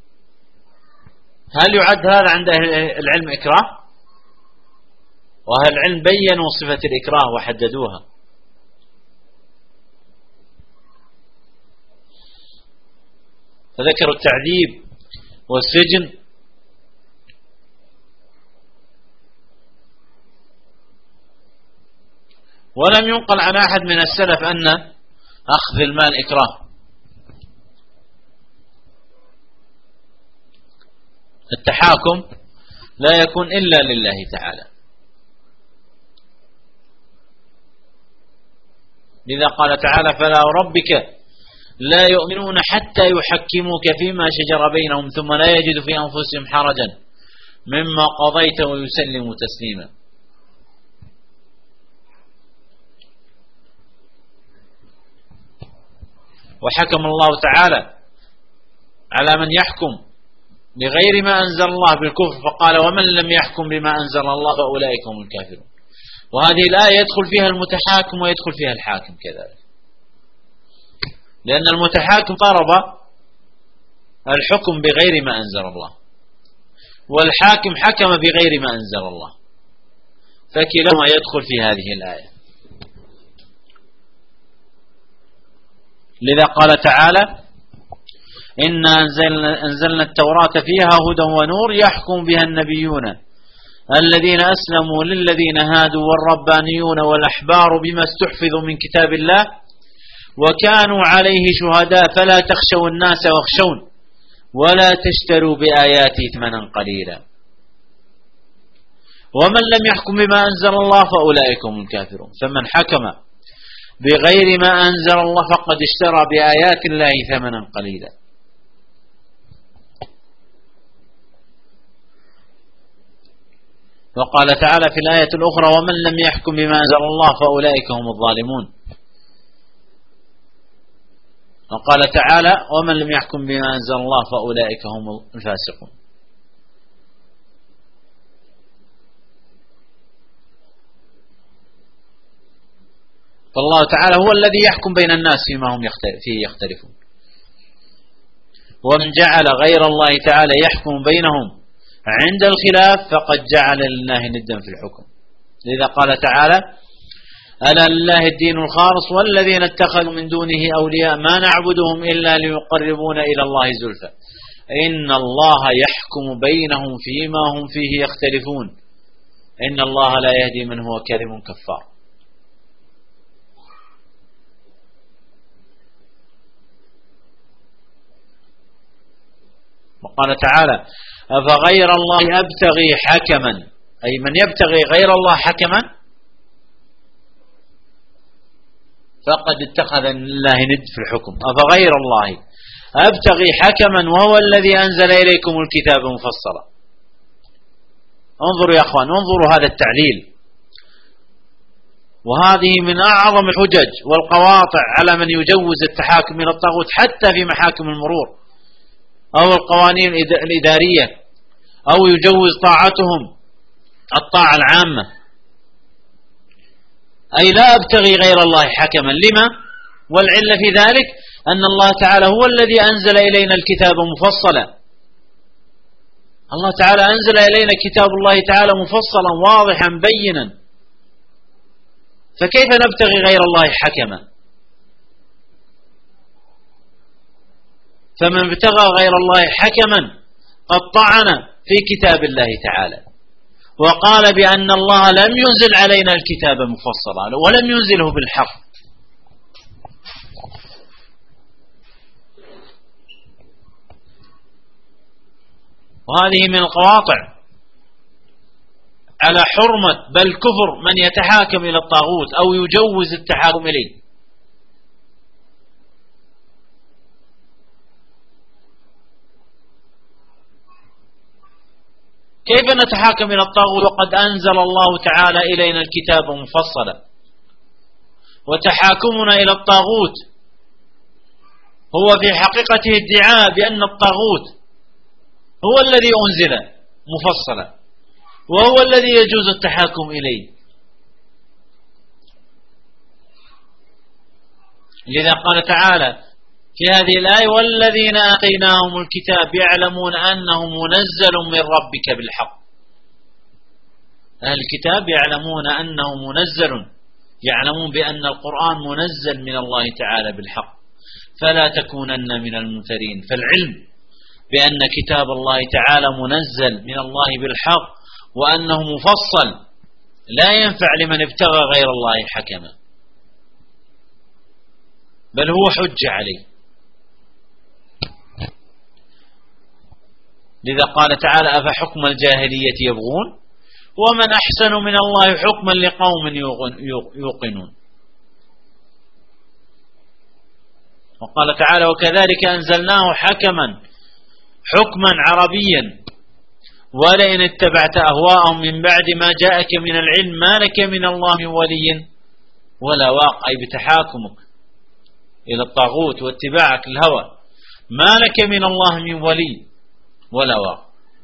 هل يعد هذا عند العلم إكراه؟ وأهل العلم بيّنوا صفة الإكراه وحددوها. فذكروا التعذيب والسجن ولم ينقل عن أحد من السلف أن أخذ المال إكراه. التحاكم لا يكون إلا لله تعالى، لذا قال تعالى فلا ربك لا يؤمنون حتى يحكموك فيما شجر بينهم ثم لا يجد في أنفسهم حرجا مما قضيت ويسلموا تسليما. وحكم الله تعالى على من يحكم بغير ما أنزل الله بالكفر فقال ومن لم يحكم بما أنزل الله فأولئك هم الكافرون. وهذه الآية يدخل فيها المتحاكم ويدخل فيها الحاكم كذلك، لأن المتحاكم طلب الحكم بغير ما أنزل الله، والحاكم حكم بغير ما أنزل الله، فكلاهما يدخل في هذه الآية. لذا قال تعالى إنا أنزلنا التوراة فيها هدى ونور يحكم بها النبيون الذين أسلموا للذين هادوا والربانيون والأحبار بما استحفظوا من كتاب الله وكانوا عليه شهداء فلا تخشوا الناس واخشون ولا تشتروا بآياتي ثمنا قليلا ومن لم يحكم بما أنزل الله فأولئك هم الكافرون. فمن حكم بغير ما أنزل الله فقد اشترى بآيات الله ثمنا قليلا. وقال تعالى في الآية الأخرى ومن لم يحكم بما أنزل الله فأولئك هم الظالمون. وقال تعالى ومن لم يحكم بما أنزل الله فأولئك هم الفاسقون. فالله تعالى هو الذي يحكم بين الناس فيما هم فيه يختلفون، ومن جعل غير الله تعالى يحكم بينهم عند الخلاف فقد جعل لله ندا في الحكم. لذا قال تعالى ألا لله الدين الخالص والذين اتخذوا من دونه أولياء ما نعبدهم إلا ليقربون إلى الله زلفى إن الله يحكم بينهم فيما هم فيه يختلفون إن الله لا يهدي من هو كاذب كفار. وقال تعالى أفغير الله أبتغي حكما، أي من يبتغي غير الله حكما فقد اتخذ الله ند في الحكم. أفغير الله أبتغي حكما وهو الذي أنزل إليكم الكتاب مفصلا. انظروا يا أخوان، انظروا هذا التعليل، وهذه من أعظم الحجج والقواطع على من يجوز التحاكم إلى الطاغوت حتى في محاكم المرور أو القوانين الإدارية، أو يجوز طاعتهم الطاعة العامة. أي لا أبتغي غير الله حكما. لما؟ والعلة في ذلك أن الله تعالى هو الذي أنزل إلينا الكتاب مفصلا. الله تعالى أنزل إلينا كتاب الله تعالى مفصلا واضحا بينا، فكيف نبتغي غير الله حكما؟ فمن ابتغى غير الله حكما قد طعن في كتاب الله تعالى، وقال بأن الله لم ينزل علينا الكتاب مفصلا ولم ينزله بالحق. وهذه من القواطع على حرمة بل كفر من يتحاكم إلى الطاغوت أو يجوز التحاكم إليه. كيف نتحاكم إلى الطاغوت وقد أنزل الله تعالى إلينا الكتاب مفصلا؟ وتحاكمنا إلى الطاغوت هو في حقيقته ادعاء بأن الطاغوت هو الذي أنزل مفصلا وهو الذي يجوز التحاكم إليه. لذا قال تعالى في هذه الآية: والذين آتيناهم الكتاب يعلمون أنه منزل من ربك بالحق. أهل الكتاب يعلمون أنه منزل، يعلمون بأن القرآن منزل من الله تعالى بالحق، فلا تكونن من الممترين. فالعلم بأن كتاب الله تعالى منزل من الله بالحق وأنه مفصل لا ينفع لمن ابتغى غير الله حكما، بل هو حجة عليه. لذا قال تعالى: أفحكم الجاهلية يبغون ومن أحسن من الله حكما لقوم يوقنون. وقال تعالى: وكذلك أنزلناه حكما عربيا ولئن اتبعت أهواءهم من بعد ما جاءك من العلم ما لك من الله من ولي ولا واق. أي بتحاكمك إلى الطاغوت واتباعك الهوى ما لك من الله من ولي ولا واق.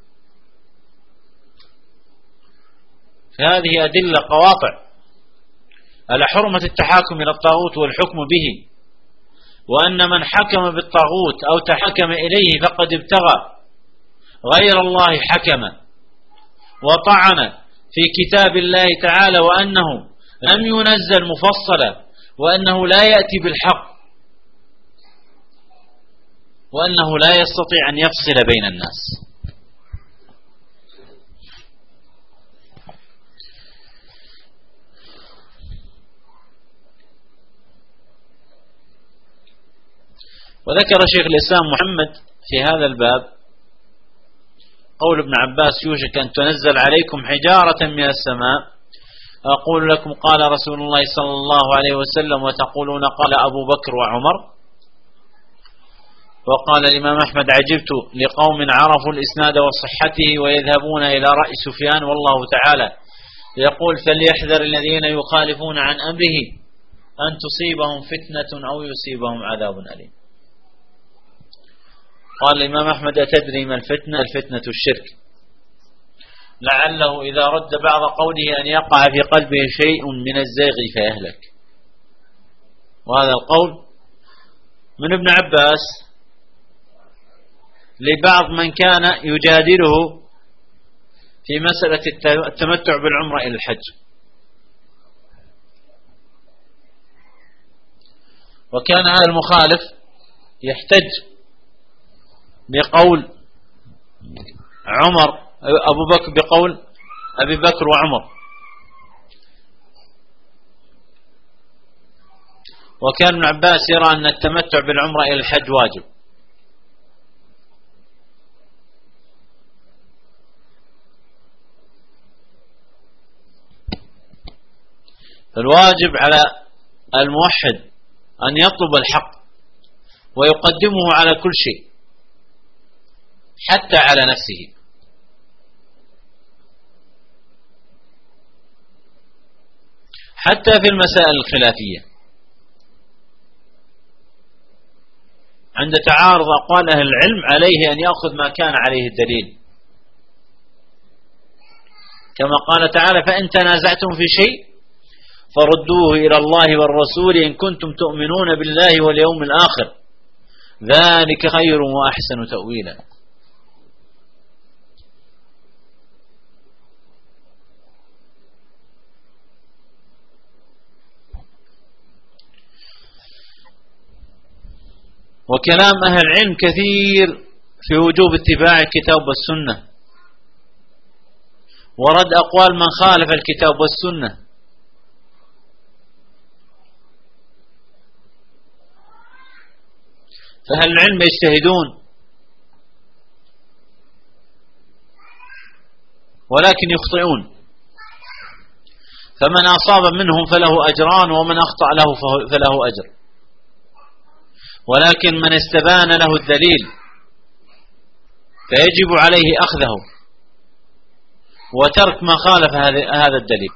فهذه أدلة قواطع على حرمة التحاكم إلى الطاغوت والحكم به، وأن من حكم بالطاغوت أو تحكم إليه فقد ابتغى غير الله حكما وطعن في كتاب الله تعالى، وأنه لم ينزل مفصلا، وأنه لا يأتي بالحق، وأنه لا يستطيع أن يفصل بين الناس. وذكر شيخ الإسلام محمد في هذا الباب قول ابن عباس: يوشك أن تنزل عليكم حجارة من السماء أقول لكم قال رسول الله صلى الله عليه وسلم وتقولون قال أبو بكر وعمر. وقال الإمام أحمد: عجبت لقوم عرفوا الإسناد وصحته ويذهبون إلى رأي سفيان والله تعالى يقول: فليحذر الذين يخالفون عن أمره أن تصيبهم فتنة أو يصيبهم عذاب أليم. قال الإمام أحمد: أتدري ما الفتنة؟ الفتنة الشرك، لعله إذا رد بعض قوله أن يقع في قلبه شيء من الزيغ فيهلك. وهذا القول من ابن عباس لبعض من كان يجادله في مسألة التمتع بالعمرة إلى الحج. وكان هذا المخالف يحتج بقول عمر أبو بكر بقول أبي بكر وعمر، وكان ابن عباس يرى أن التمتع بالعمرة إلى الحج واجب. فالواجب على الموحد أن يطلب الحق ويقدمه على كل شيء حتى على نفسه. حتى في المسائل الخلافية عند تعارض أقوال أهل العلم عليه أن يأخذ ما كان عليه الدليل، كما قال تعالى: فإن تنازعتم في شيء فردوه إلى الله والرسول إن كنتم تؤمنون بالله واليوم الآخر ذلك خير وأحسن تأويلا. وكلام أهل العلم كثير في وجوب اتباع الكتاب والسنة ورد أقوال من خالف الكتاب والسنة. فأهل العلم يجتهدون ولكن يخطئون، فمن أصاب منهم فله أجران ومن أخطأ له فله أجر، ولكن من استبان له الدليل فيجب عليه أخذه وترك ما خالف هذا الدليل.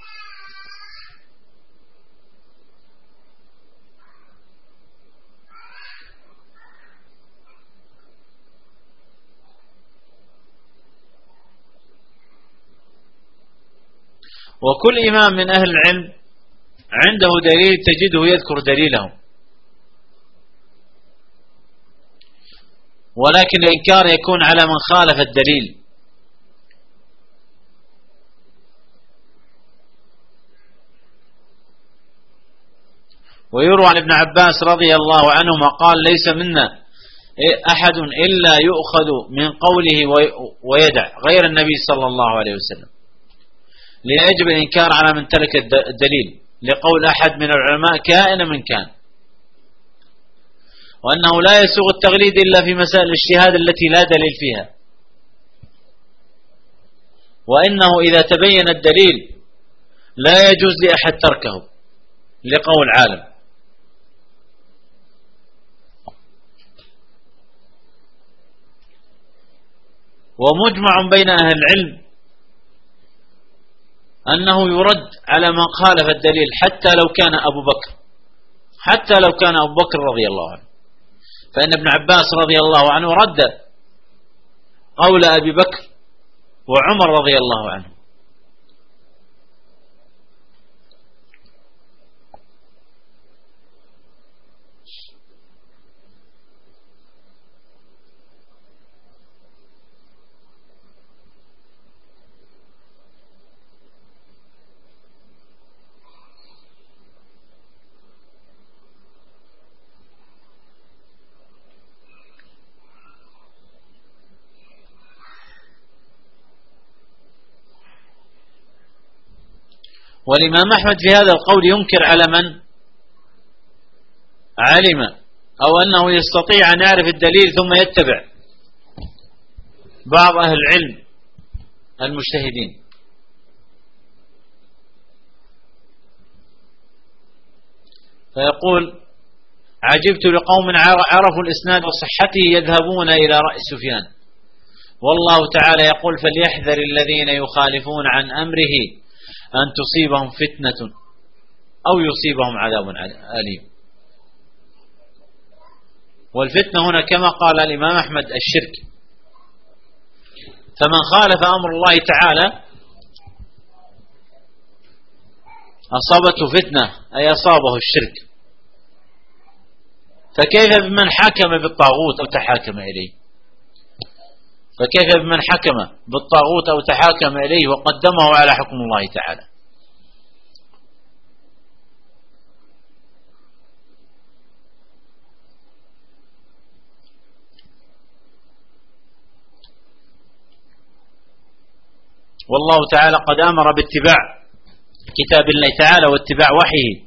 وكل إمام من أهل العلم عنده دليل تجده يذكر دليله، ولكن الإنكار يكون على من خالف الدليل. ويروى عن ابن عباس رضي الله عنهما قال: ليس منا أحد إلا يؤخذ من قوله ويدع غير النبي صلى الله عليه وسلم، ليجب الإنكار على من ترك الدليل لقول أحد من العلماء كائن من كان، وأنه لا يسوغ التغليد إلا في مسائل الاجتهاد التي لا دليل فيها، وإنه إذا تبين الدليل لا يجوز لأحد تركه لقول عالم. ومجمع بين أهل العلم أنه يرد على من خالف الدليل حتى لو كان أبو بكر رضي الله عنه، فإن ابن عباس رضي الله عنه رد قول أبي بكر وعمر رضي الله عنه. والإمام أحمد في هذا القول ينكر على من علم أو أنه يستطيع أن يعرف الدليل ثم يتبع بعض أهل العلم المجتهدين. فيقول: عجبت لقوم عرفوا الإسناد وصحته يذهبون إلى رأي سفيان، والله تعالى يقول: فليحذر الذين يخالفون عن أمره أن تصيبهم فتنة أو يصيبهم عذاب أليم. والفتنة هنا كما قال الإمام أحمد الشرك، فمن خالف أمر الله تعالى أصابته فتنة أي أصابه الشرك، فكيف بمن حكم بالطاغوت أو تحاكم إليه؟ فكيف بمن حكم بالطاغوت أو تحاكم إليه وقدمه على حكم الله تعالى؟ والله تعالى قد أمر باتباع كتاب الله تعالى واتباع وحيه،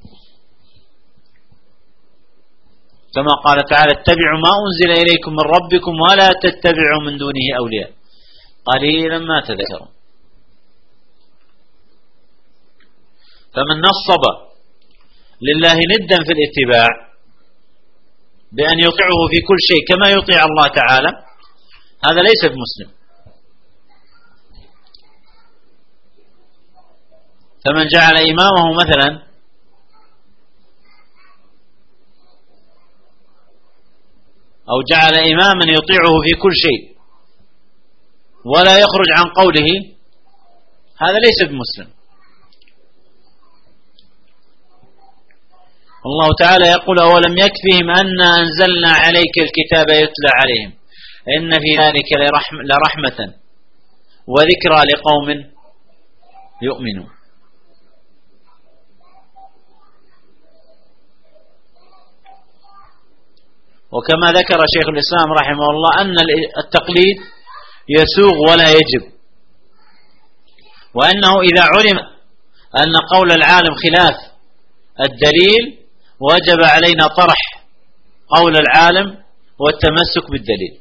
كما قال تعالى: اتبعوا ما أنزل إليكم من ربكم ولا تتبعوا من دونه أولياء قليلا ما تذكرون. فمن نصب لله ندا في الاتباع بأن يطيعه في كل شيء كما يطيع الله تعالى، هذا ليس بمسلم. فمن جعل إمامه مثلا أو جعل إماما يطيعه في كل شيء ولا يخرج عن قوله، هذا ليس بمسلم. الله تعالى يقول: أولم يكفهم أنا أنزلنا عليك الكتاب يتلى عليهم إن في ذلك لرحمة وذكرى لقوم يؤمنون. وكما ذكر شيخ الإسلام رحمه الله أن التقليد يسوغ ولا يجب، وأنه إذا علم أن قول العالم خلاف الدليل وجب علينا طرح قول العالم والتمسك بالدليل.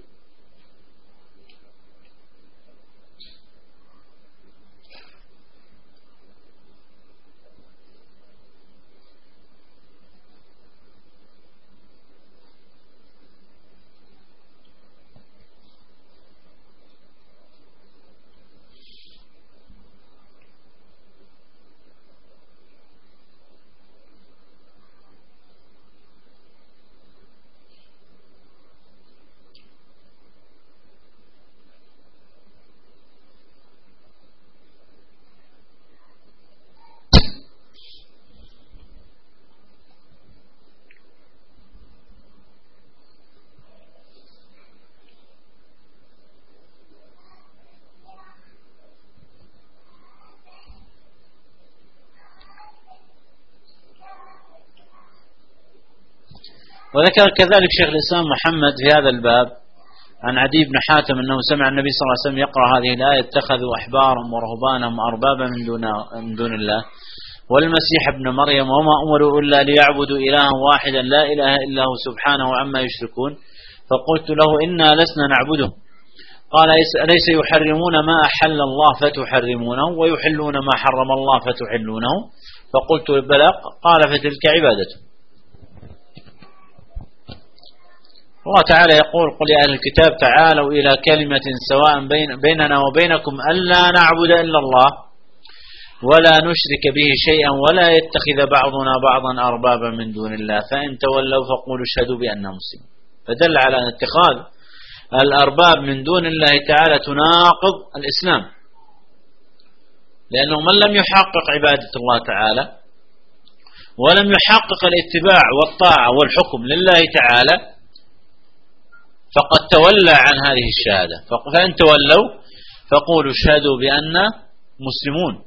وذكر كذلك شيخ الإسلام محمد في هذا الباب عن عدي بن حاتم أنه سمع النبي صلى الله عليه وسلم يقرأ هذه الآية: اتخذوا أحبارهم ورهبانهم أربابا من دون الله والمسيح ابن مريم وما أمروا إلا ليعبدوا إلها واحدا لا إله إلا هو سبحانه عما يشركون. فقلت له: إنا لسنا نعبده. قال: أليس يحرمون ما أحل الله فتحرمونه ويحلون ما حرم الله فتحلونه؟ فقلت: بلى. قال: فتلك عبادته. الله تعالى يقول: قل يا أهل الكتاب تعالوا إلى كلمة سواء بيننا وبينكم ألا نعبد إلا الله ولا نشرك به شيئا ولا يتخذ بعضنا بعضا أربابا من دون الله فإن تولوا فقولوا اشهدوا بأننا مسلمون. فدل على أن اتخاذ الأرباب من دون الله تعالى تناقض الإسلام، لأنه من لم يحقق عبادة الله تعالى ولم يحقق الاتباع والطاعة والحكم لله تعالى فقد تولى عن هذه الشهادة. فإن تولوا فقولوا اشهدوا بأننا مسلمون.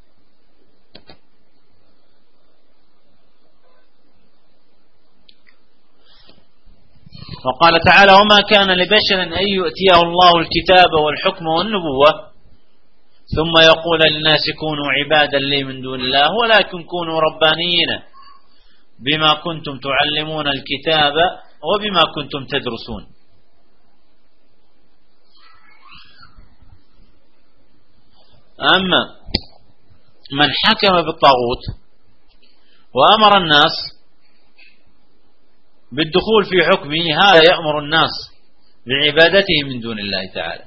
وقال تعالى: وما كان لبشر أن يؤتيه الله الكتاب والحكم والنبوة ثم يقول للناس كونوا عبادا لي من دون الله ولكن كونوا ربانيين بما كنتم تعلمون الكتاب وبما كنتم تدرسون. أما من حكم بالطاغوت وأمر الناس بالدخول في حكمه، هذا يأمر الناس بعبادته من دون الله تعالى.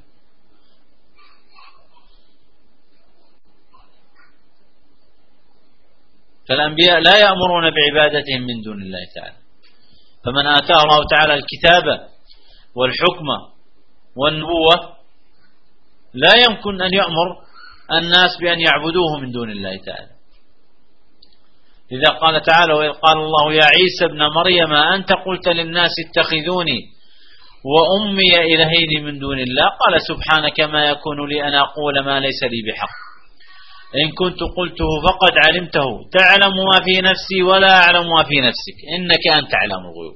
فالأنبياء لا يأمرون بعبادتهم من دون الله تعالى. فمن آتاه الله تعالى الكتاب والحكم والنبوة لا يمكن أن يأمر الناس بأن يعبدوه من دون الله تعالى. لذا قال تعالى: وإذ قال الله يا عيسى ابن مريم أنت قلت للناس اتخذوني وأمي إلهين من دون الله قال سبحانك ما يكون لي أن أقول ما ليس لي بحق إن كنت قلته فقد علمته تعلم ما في نفسي ولا أعلم ما في نفسك إنك أنت تعلم الغيوب.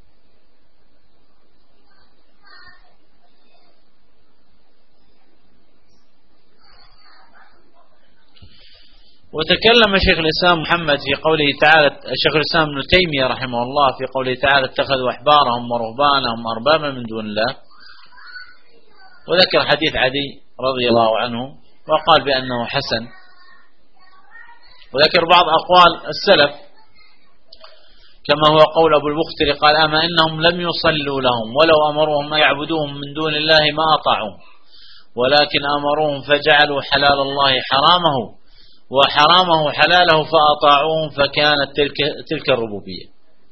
وتكلم شيخ الإسلام محمد في قوله تعالى، شيخ الإسلام ابن تيمية رحمه الله في قوله تعالى: اتخذوا أحبارهم ورهبانهم أربابا من دون الله، وذكر حديث عدي رضي الله عنه وقال بأنه حسن، وذكر بعض أقوال السلف كما هو قول أبو البختري قال: أما إنهم لم يصلوا لهم ولو أمروهم أن يعبدوهم من دون الله ما أطاعوهم، ولكن أمروهم فجعلوا حلال الله حرامه وحرامه حلاله فأطاعوهم، فكانت تلك الربوبية.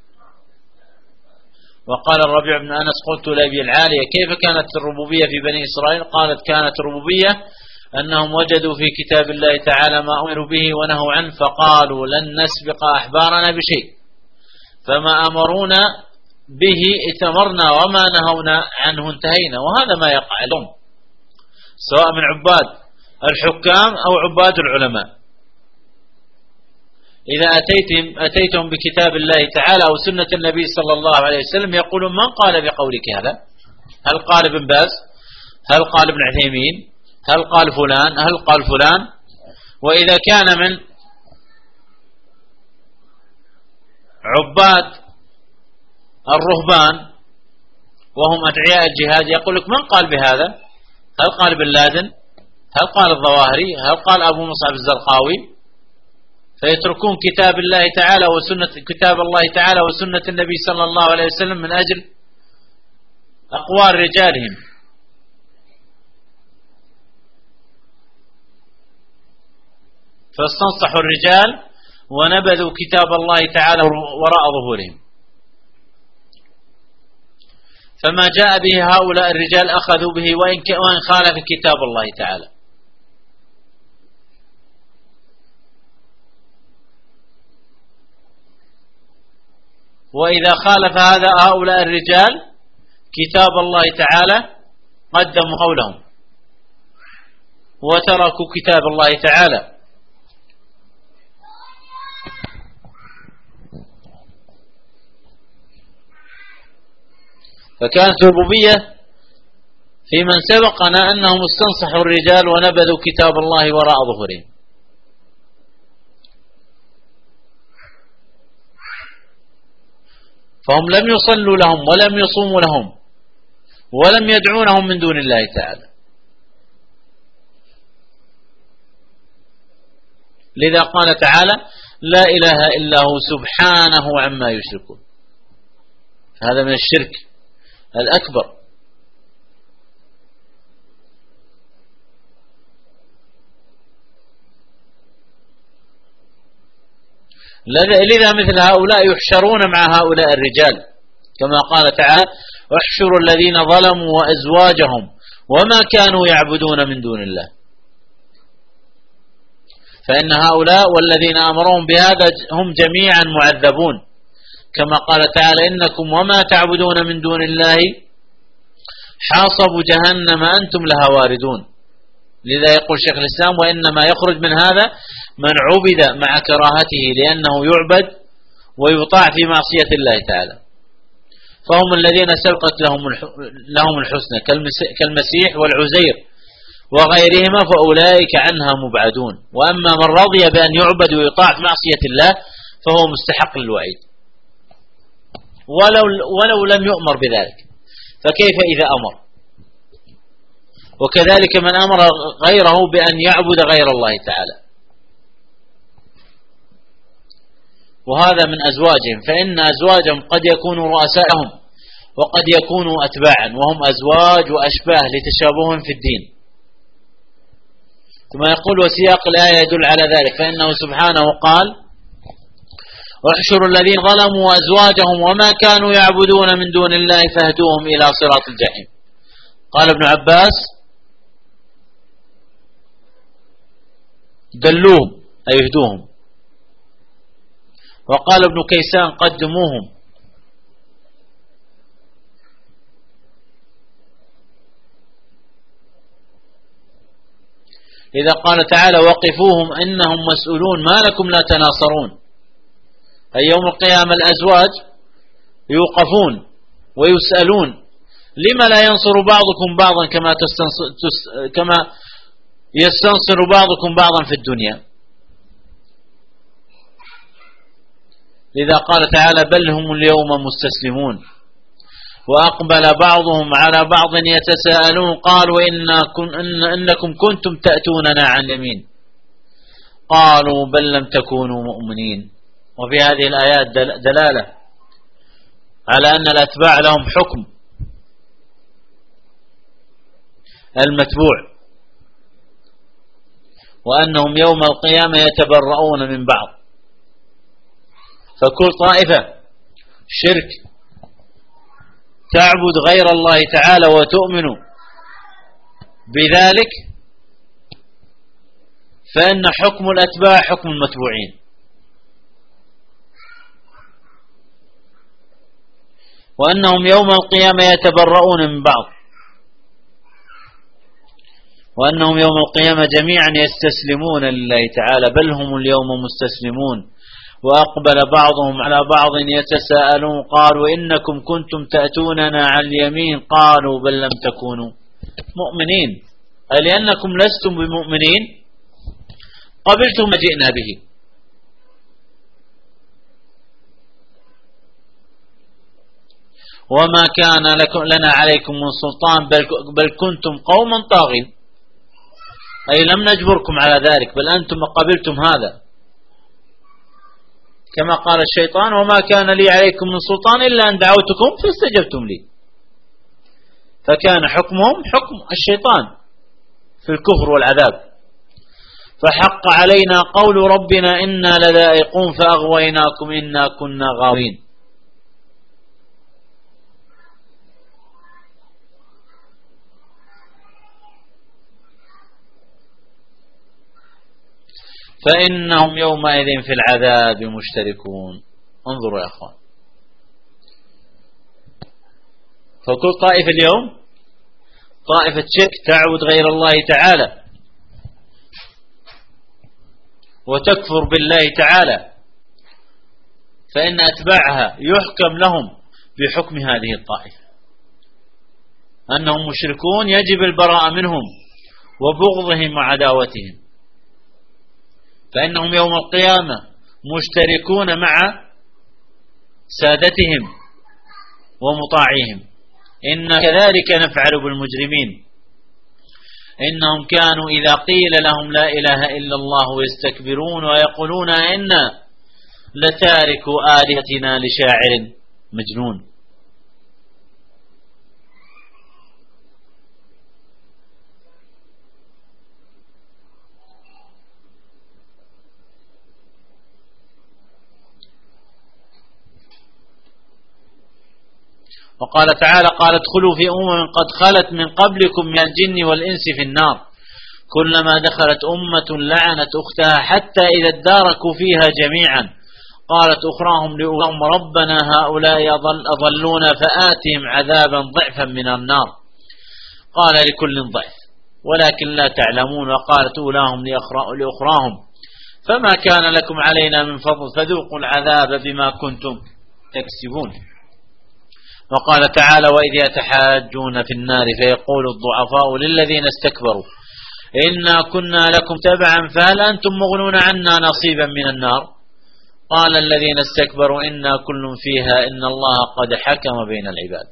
وقال الربيع بن أنس: قلت لأبي العالية: كيف كانت الربوبية في بني إسرائيل؟ قالت: كانت الربوبية أنهم وجدوا في كتاب الله تعالى ما أمروا به ونهوا عنه، فقالوا لن نسبق أحبارنا بشيء، فما أمرونا به اتمرنا وما نهونا عنه انتهينا. وهذا ما يقع اليوم سواء من عباد الحكام أو عباد العلماء. إذا أتيتم بكتاب الله تعالى أو سنة النبي صلى الله عليه وسلم يقولون: من قال بقولك هذا؟ هل قال ابن باز؟ هل قال ابن عثيمين؟ هل قال فلان؟ هل قال فلان؟ وإذا كان من عباد الرهبان وهم أدعياء الجهاد يقول لك: من قال بهذا؟ هل قال بن لادن؟ هل قال الظواهري؟ هل قال أبو مصعب الزرقاوي؟ فيتركون كتاب الله تعالى كتاب الله تعالى وسنة النبي صلى الله عليه وسلم من أجل أقوال رجالهم. فاستنصحوا الرجال ونبذوا كتاب الله تعالى وراء ظهورهم، فما جاء به هؤلاء الرجال أخذوا به وإن خالف كتاب الله تعالى. وإذا خالف هؤلاء الرجال كتاب الله تعالى قدموا قولهم وتركوا كتاب الله تعالى. فكانت الربوبية في من سبقنا أنهم استنصحوا الرجال ونبذوا كتاب الله وراء ظهورهم. فهم لم يصلوا لهم ولم يصوموا لهم ولم يدعونهم من دون الله تعالى. لذا قال تعالى: لا إله إلا هو سبحانه عما يشركون. هذا من الشرك الأكبر. لذا مثل هؤلاء يحشرون مع هؤلاء الرجال، كما قال تعالى: احشروا الذين ظلموا وأزواجهم وما كانوا يعبدون من دون الله. فإن هؤلاء والذين أمرهم بهذا هم جميعا معذبون، كما قال تعالى: إنكم وما تعبدون من دون الله حاصب جهنم أنتم لها واردون. لذا يقول شيخ الإسلام: وإنما يخرج من هذا من عبد مع كراهته لأنه يعبد ويطاع في معصية الله تعالى. فهم الذين سبقت لهم الحسنى كالمسيح والعزير وغيرهما، فأولئك عنها مبعدون. وأما من رضي بأن يعبد ويطاع في معصية الله فهو مستحق للوعيد ولو لم يؤمر بذلك، فكيف إذا أمر؟ وكذلك من أمر غيره بأن يعبد غير الله تعالى. وهذا من أزواجهم، فإن أزواجهم قد يكونوا رؤساءهم وقد يكونوا أتباعا، وهم أزواج وأشباه لتشابههم في الدين. ثم يقول: وسياق الآية يدل على ذلك، فإنه سبحانه قال: واحشروا الذين ظلموا وأزواجهم وما كانوا يعبدون من دون الله فاهدوهم إلى صراط الجحيم. قال ابن عباس: دلوهم أي اهدوهم. وقال ابن كيسان: قدموهم. إذا قال تعالى: وقفوهم إنهم مسؤولون ما لكم لا تناصرون، أي يوم القيامة الأزواج يوقفون ويسألون: لما لا ينصر بعضكم بعضا كما يستنصر بعضكم بعضا في الدنيا. لذا قال تعالى: بل هم اليوم مستسلمون وأقبل بعضهم على بعض يتساءلون قالوا إنكم كنتم تأتوننا عن اليمين قالوا بل لم تكونوا مؤمنين. وفي هذه الآيات دلالة على أن الأتباع لهم حكم المتبوع، وأنهم يوم القيامة يتبرؤون من بعض. فكل طائفة شرك تعبد غير الله تعالى وتؤمن بذلك، فإن حكم الأتباع حكم المتبوعين، وأنهم يوم القيامة يتبرؤون من بعض، وأنهم يوم القيامة جميعا يستسلمون لله تعالى، بل هم اليوم مستسلمون. وأقبل بعضهم على بعض يتساءلون قالوا إنكم كنتم تأتوننا عن اليمين قالوا بل لم تكونوا مؤمنين، لأنكم لستم بمؤمنين قبلتم ما جئنا به. وما كان لنا عليكم من سلطان بل كنتم قوما طاغين، أي لم نجبركم على ذلك بل أنتم قبلتم هذا، كما قال الشيطان وما كان لي عليكم من سلطان إلا أن دعوتكم فاستجبتم لي. فكان حكمهم حكم الشيطان في الكفر والعذاب. فحق علينا قول ربنا إنا لذائقون فأغويناكم إنا كنا غاوين. فإنهم يومئذ في العذاب مشتركون. انظروا يا أخوان، فكل طائفة اليوم طائفة شرك تعبد غير الله تعالى وتكفر بالله تعالى، فإن أتباعها يحكم لهم بحكم هذه الطائفة أنهم مشركون، يجب البراءة منهم وبغضهم وعداوتهم، فإنهم يوم القيامة مشتركون مع سادتهم ومطاعيهم. إن كذلك نفعل بالمجرمين إنهم كانوا إذا قيل لهم لا إله إلا الله يستكبرون ويقولون إنا لتاركوا آلهتنا لشاعر مجنون. وقال تعالى قال ادخلوا في قد خلت من قبلكم من الجن والإنس في النار كلما دخلت أمة لعنت أختها حتى إذا اداركوا فيها جميعا قالت أخراهم لأولهم ربنا هؤلاء أضلونا فآتهم عذابا ضعفا من النار قال لكل ضعف ولكن لا تعلمون. وقالت أولاهم لأخراهم فما كان لكم علينا من فضل فذوقوا العذاب بما كنتم تكسبون. وقال تعالى وإذ يتحاجون في النار فيقول الضعفاء للذين استكبروا إنا كنا لكم تبعا فهل أنتم مغنون عنا نصيبا من النار قال الذين استكبروا إنا كل فيها إن الله قد حكم بين العباد.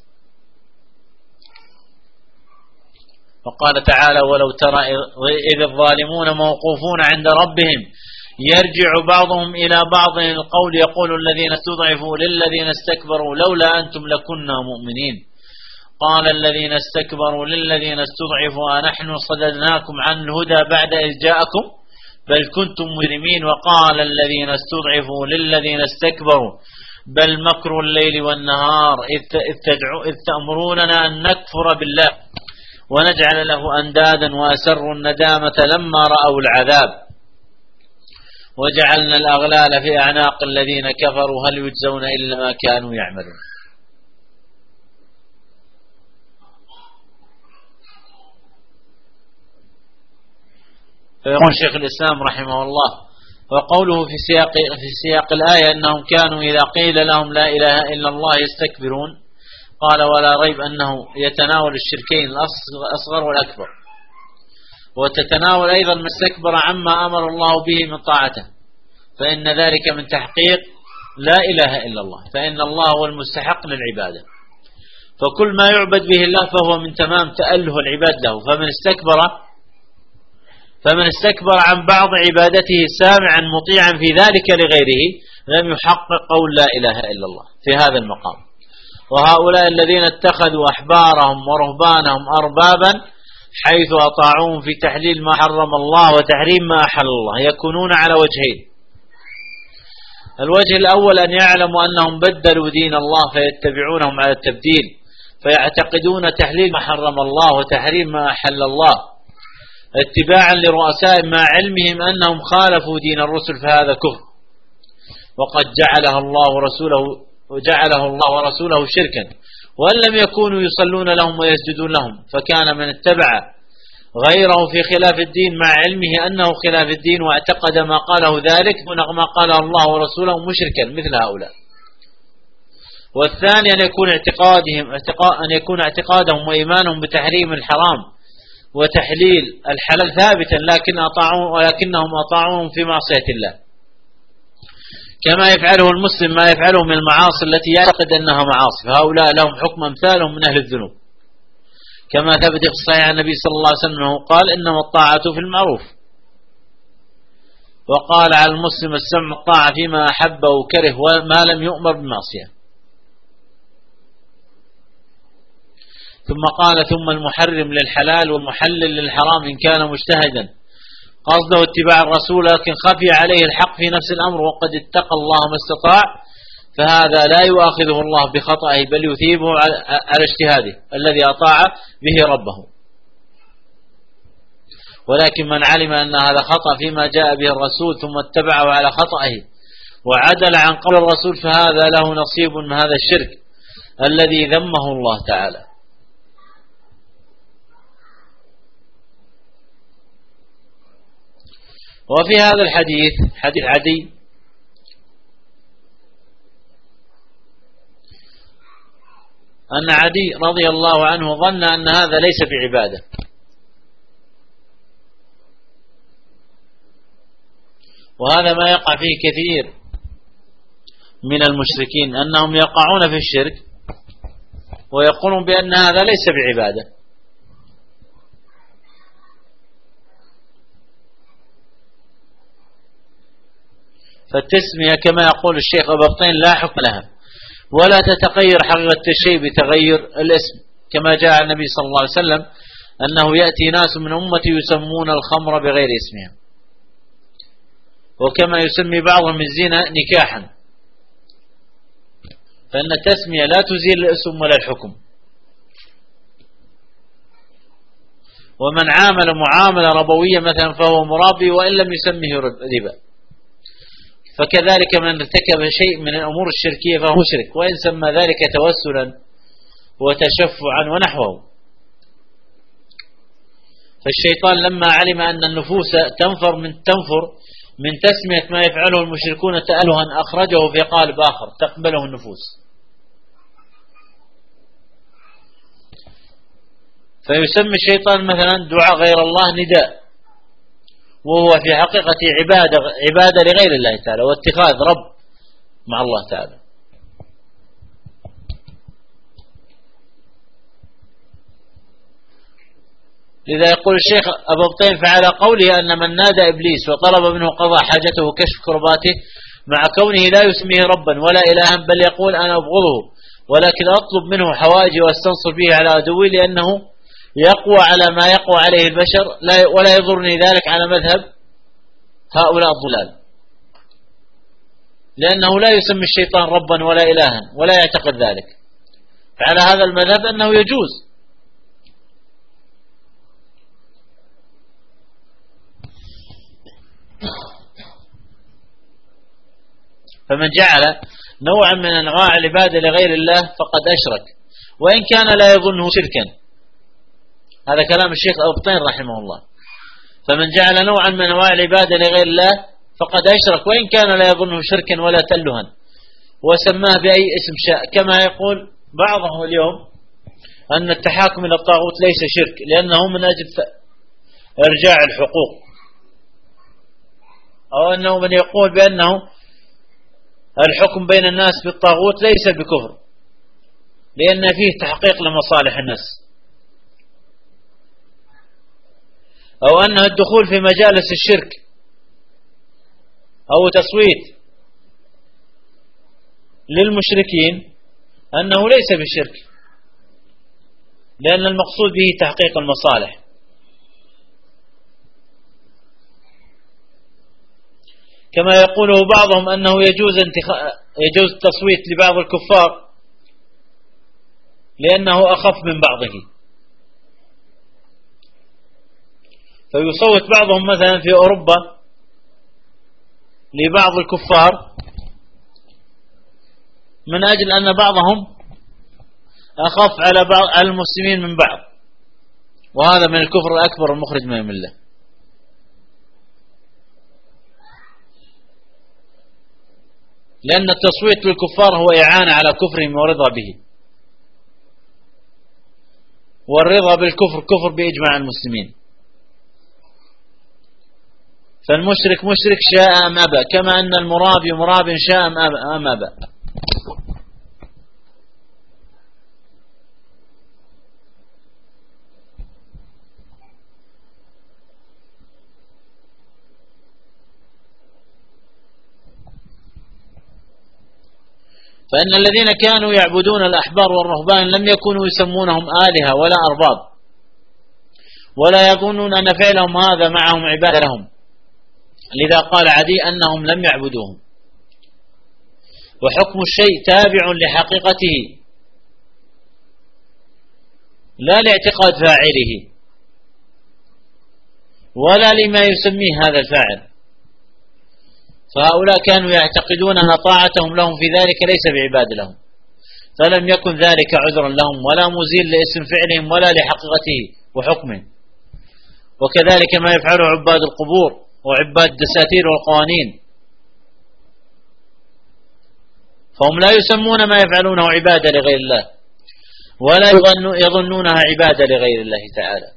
وقال تعالى ولو ترى إذ الظالمون موقوفون عند ربهم يرجع بعضهم إلى بعض القول يقول الذين استضعفوا للذين استكبروا لولا أنتم لكنا مؤمنين قال الذين استكبروا للذين استضعفوا أنحن صددناكم عن الهدى بعد إذ جاءكم بل كنتم مجرمين. وقال الذين استضعفوا للذين استكبروا بل مكر الليل والنهار إذ تأمروننا أن نكفر بالله ونجعل له أندادا وأسروا الندامة لما رأوا العذاب وجعلنا الأغلال في أعناق الذين كفروا هل يجزون إلا ما كانوا يعملون. فيقول شيخ الإسلام رحمه الله وقوله في سياق الآية أنهم كانوا إذا قيل لهم لا إله إلا الله يستكبرون قال ولا ريب أنه يتناول الشركين الأصغر والأكبر وتتناول أيضا ما استكبر عما أمر الله به من طاعته فإن ذلك من تحقيق لا إله إلا الله فإن الله هو المستحق للعبادة فكل ما يعبد به الله فهو من تمام تأله العباد له فمن استكبر عن بعض عبادته سامعا مطيعا في ذلك لغيره لم يحقق قول لا إله إلا الله في هذا المقام. وهؤلاء الذين اتخذوا أحبارهم ورهبانهم أربابا حيث أطاعوهم في تحليل ما حرم الله وتحريم ما أحل الله يكونون على وجهين: الوجه الأول أن يعلموا أنهم بدلوا دين الله فيتبعونهم على التبديل، فيعتقدون تحليل ما حرم الله وتحريم ما أحل الله اتباعا لرؤسائهم مع علمهم أنهم خالفوا دين الرسل، فهذا كفر، وقد جعله الله ورسوله شركا، وأن لم يكونوا يصلون لهم ويسجدون لهم، فكان من اتبع غيره في خلاف الدين مع علمه أنه خلاف الدين واعتقد ما قاله ذلك ما قاله الله ورسوله مشركا مثل هؤلاء. والثاني أن يكون اعتقادهم وإيمانهم بتحريم الحرام وتحليل الحلال ثابتا، ولكنهم أطاعوهم في معصية الله، كما يفعله المسلم ما يفعله من المعاصي التي يعتقد أنها معاصي، فهؤلاء لهم حكم أمثالهم من أهل الذنوب، كما ثبت في صحيح النبي صلى الله عليه وسلم قال: إنما الطاعة في المعروف. وقال على المسلم السمع الطاعة فيما أحب وكره وما لم يؤمر بمعصية. ثم قال: ثم المحرم للحلال والمحلل للحرام إن كان مجتهدا قصده اتباع الرسول لكن خفي عليه الحق في نفس الأمر وقد اتقى الله ما استطاع، فهذا لا يؤاخذه الله بخطئه بل يثيبه على اجتهاده الذي أطاع به ربه. ولكن من علم أن هذا خطأ فيما جاء به الرسول ثم اتبعه على خطئه وعدل عن قول الرسول، فهذا له نصيب من هذا الشرك الذي ذمه الله تعالى. وفي هذا الحديث حديث عدي أن عدي رضي الله عنه ظن أن هذا ليس بعبادة، وهذا ما يقع فيه كثير من المشركين، أنهم يقعون في الشرك ويقولون بأن هذا ليس بعبادة. فالتسمية كما يقول الشيخ أبابطين لا حكم لها، ولا تتغير حقيقة الشيء بتغير الاسم، كما جاء النبي صلى الله عليه وسلم أنه يأتي ناس من أمتي يسمون الخمر بغير اسمها، وكما يسمي بعضهم الزنا نكاحا، فإن التسمية لا تزيل الاسم ولا الحكم. ومن عامل معاملة ربوية مثلا فهو مرابي وإن لم يسمه ربا، فكذلك من ارتكب شيء من الأمور الشركية فهو مشرك وإن سمى ذلك توسلا وتشفعا ونحوه. فالشيطان لما علم أن النفوس تنفر من تسمية ما يفعله المشركون تألها أخرجه في قالب آخر تقبله النفوس، فيسمي الشيطان مثلا دعاء غير الله نداء، وهو في حقيقة عبادة لغير الله تعالى واتخاذ رب مع الله تعالى. لذا يقول الشيخ أبابطين: فعلى قوله أن من نادى إبليس وطلب منه قضاء حاجته وكشف كرباته مع كونه لا يسميه ربا ولا إلها بل يقول أنا أبغضه ولكن أطلب منه حوائجي واستنصر به على عدوي لأنه يقوى على ما يقوى عليه البشر ولا يضرني ذلك على مذهب هؤلاء الضلال، لأنه لا يسمي الشيطان ربا ولا إلها ولا يعتقد ذلك، فعلى هذا المذهب أنه يجوز. فمن جعل نوعا من أنواع العبادة لغير الله فقد أشرك وإن كان لا يظنه شركا. هذا كلام الشيخ أبابطين رحمه الله. فمن جعل نوعا من أنواع العبادة لغير الله فقد أشرك وإن كان لا يظنه شركا ولا تلها وسماه بأي اسم شاء، كما يقول بعضهم اليوم أن التحاكم إلى الطاغوت ليس شرك لأنه من أجل إرجاع الحقوق، أو أنه من يقول بأنه الحكم بين الناس بالطاغوت ليس بكفر لأن فيه تحقيق لمصالح الناس، أو أنه الدخول في مجالس الشرك أو تصويت للمشركين أنه ليس بشرك، لأن المقصود به تحقيق المصالح. كما يقوله بعضهم أنه يجوز التصويت لبعض الكفار لأنه أخف من بعضه، فيصوت بعضهم مثلا في أوروبا لبعض الكفار من أجل أن بعضهم أخف على بعض المسلمين من بعض، وهذا من الكفر الأكبر المخرج من الملة. لأن التصويت للكفار هو إعانة على كفرهم ورضا به، والرضا بالكفر كفر بإجماع المسلمين. فالمشرك مشرك شاء أم أبى، كما أن المرابي مراب شاء أم أبى. فإن الذين كانوا يعبدون الأحبار والرهبان لم يكونوا يسمونهم آلهة ولا أرباب، ولا يظنون أن فعلهم هذا معهم عبادة لهم، لذا قال عدي أنهم لم يعبدوهم. وحكم الشيء تابع لحقيقته لا لاعتقاد فاعله ولا لما يسميه هذا الفاعل. فهؤلاء كانوا يعتقدون أن طاعتهم لهم في ذلك ليس بعباد لهم، فلم يكن ذلك عذرا لهم ولا مزيل لاسم فعلهم ولا لحقيقته وحكمه. وكذلك ما يفعله عباد القبور وعباد الدساتير والقوانين، فهم لا يسمون ما يفعلونه عبادة لغير الله، ولا يظنونها عبادة لغير الله تعالى.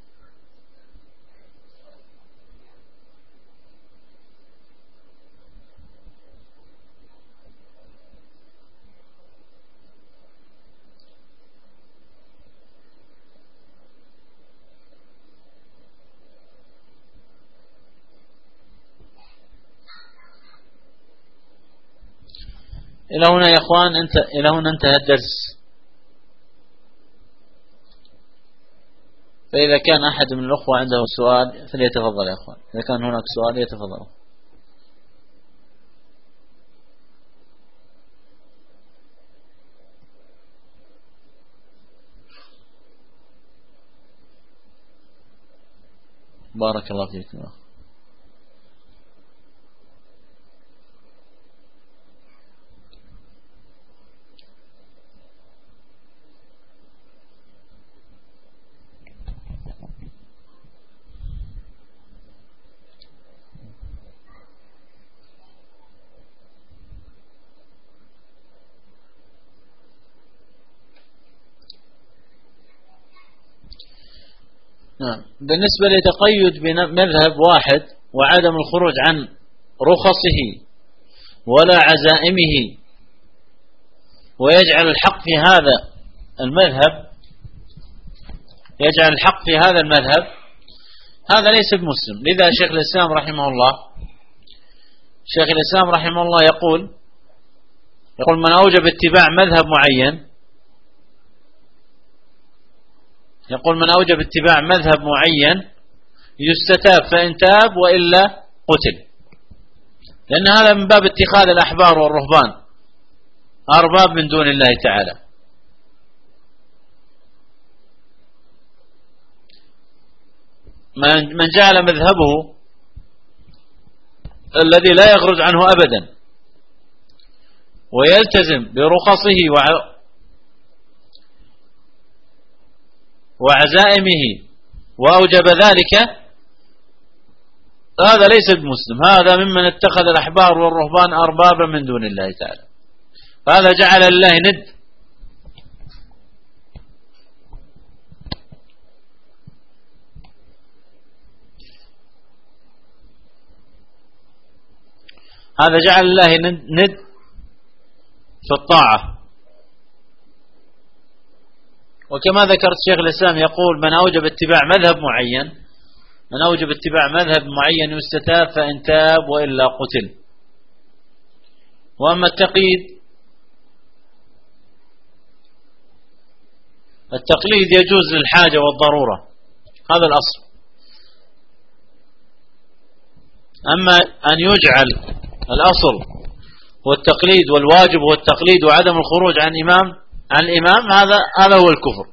إلى هنا يا أخوان، إلى هنا انتهى الدرس. فإذا كان أحد من الأخوة عنده سؤال فليتفضل يا أخوان، إذا كان هناك سؤال يتفضل. بارك الله فيكم. بالنسبة لتقيد بمذهب واحد وعدم الخروج عن رخصه ولا عزائمه ويجعل الحق في هذا المذهب، هذا ليس بمسلم. لذا شيخ الإسلام رحمه الله يقول من أوجب اتباع مذهب معين يستتاب فإن تاب وإلا قتل، لأن هذا من باب اتخاذ الأحبار والرهبان أرباب من دون الله تعالى. من جعل مذهبه الذي لا يخرج عنه أبدا ويلتزم برخصه وعزائمه وأوجب ذلك، هذا ليس بمسلم، هذا ممن اتخذ الأحبار والرهبان أربابا من دون الله تعالى، فهذا جعل لله ند. هذا جعل الله ند في الطاعة. وكما ذكرت شيخ الإسلام يقول من أوجب اتباع مذهب معين يستتاب فإن تاب وإلا قتل. وأما التقييد التقليد يجوز للحاجة والضرورة، هذا الأصل. أما أن يجعل الأصل والتقليد والواجب والتقليد وعدم الخروج عن الإمام، هذا هو الكفر.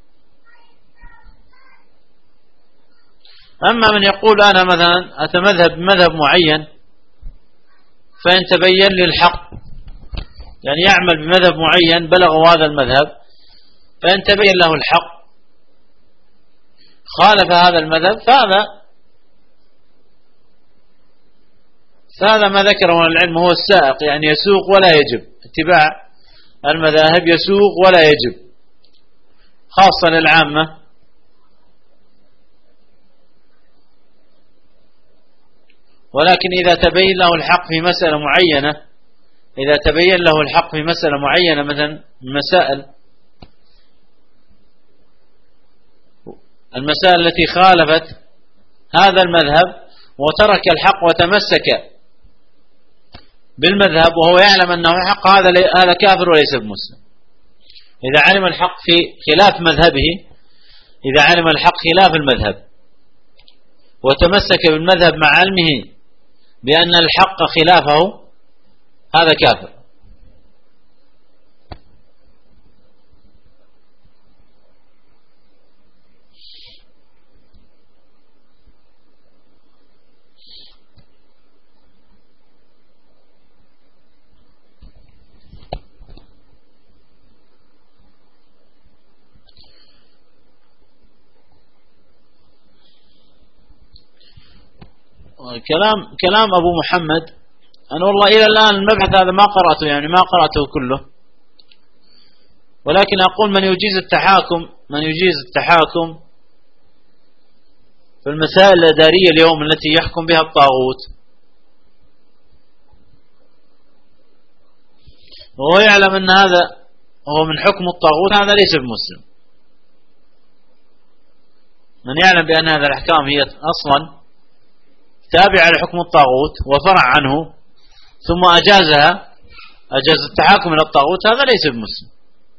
أما من يقول أنا مثلا أتمذهب بمذهب معين، فإن تبين لي الحق، يعني يعمل بمذهب معين بلغ هذا المذهب، فإن تبين له الحق خالف هذا المذهب، فهذا ما ذكره العلم هو السائق، يعني يسوق ولا يجب اتباع المذاهب، يسوق ولا يجب، خاصة للعامة. ولكن إذا تبين له الحق في مسألة معينة، إذا تبين له الحق في مسألة معينة، مثلا المسائل التي خالفت هذا المذهب وترك الحق وتمسك بالمذهب وهو يعلم أنه حق، هذا كافر وليس بمسلم. إذا علم الحق في خلاف مذهبه، إذا علم الحق خلاف المذهب وتمسك بالمذهب مع علمه بأن الحق خلافه، هذا كافر. كلام أبو محمد، أنا والله إلى الآن المبحث هذا ما قرأته، يعني ما قرأته كله، ولكن أقول من يجيز التحاكم في المسائل الإدارية اليوم التي يحكم بها الطاغوت، وهو يعلم أن هذا هو من حكم الطاغوت، هذا ليس بمسلم. من يعلم بأن هذا الأحكام هي أصلا تابعة لحكم الطاغوت وفرع عنه، ثم أجاز التحاكم إلى الطاغوت، هذا ليس بمسلم.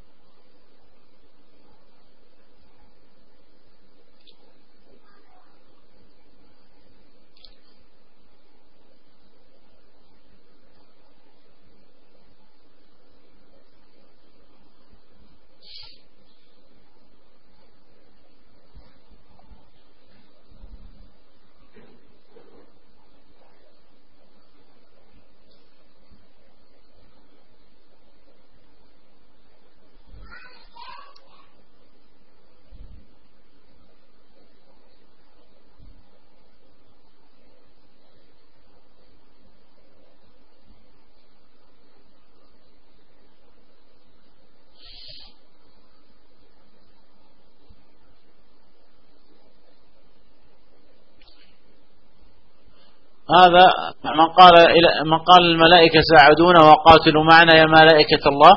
هذا من قال الملائكة ساعدونا وقاتلوا معنا يا ملائكة الله،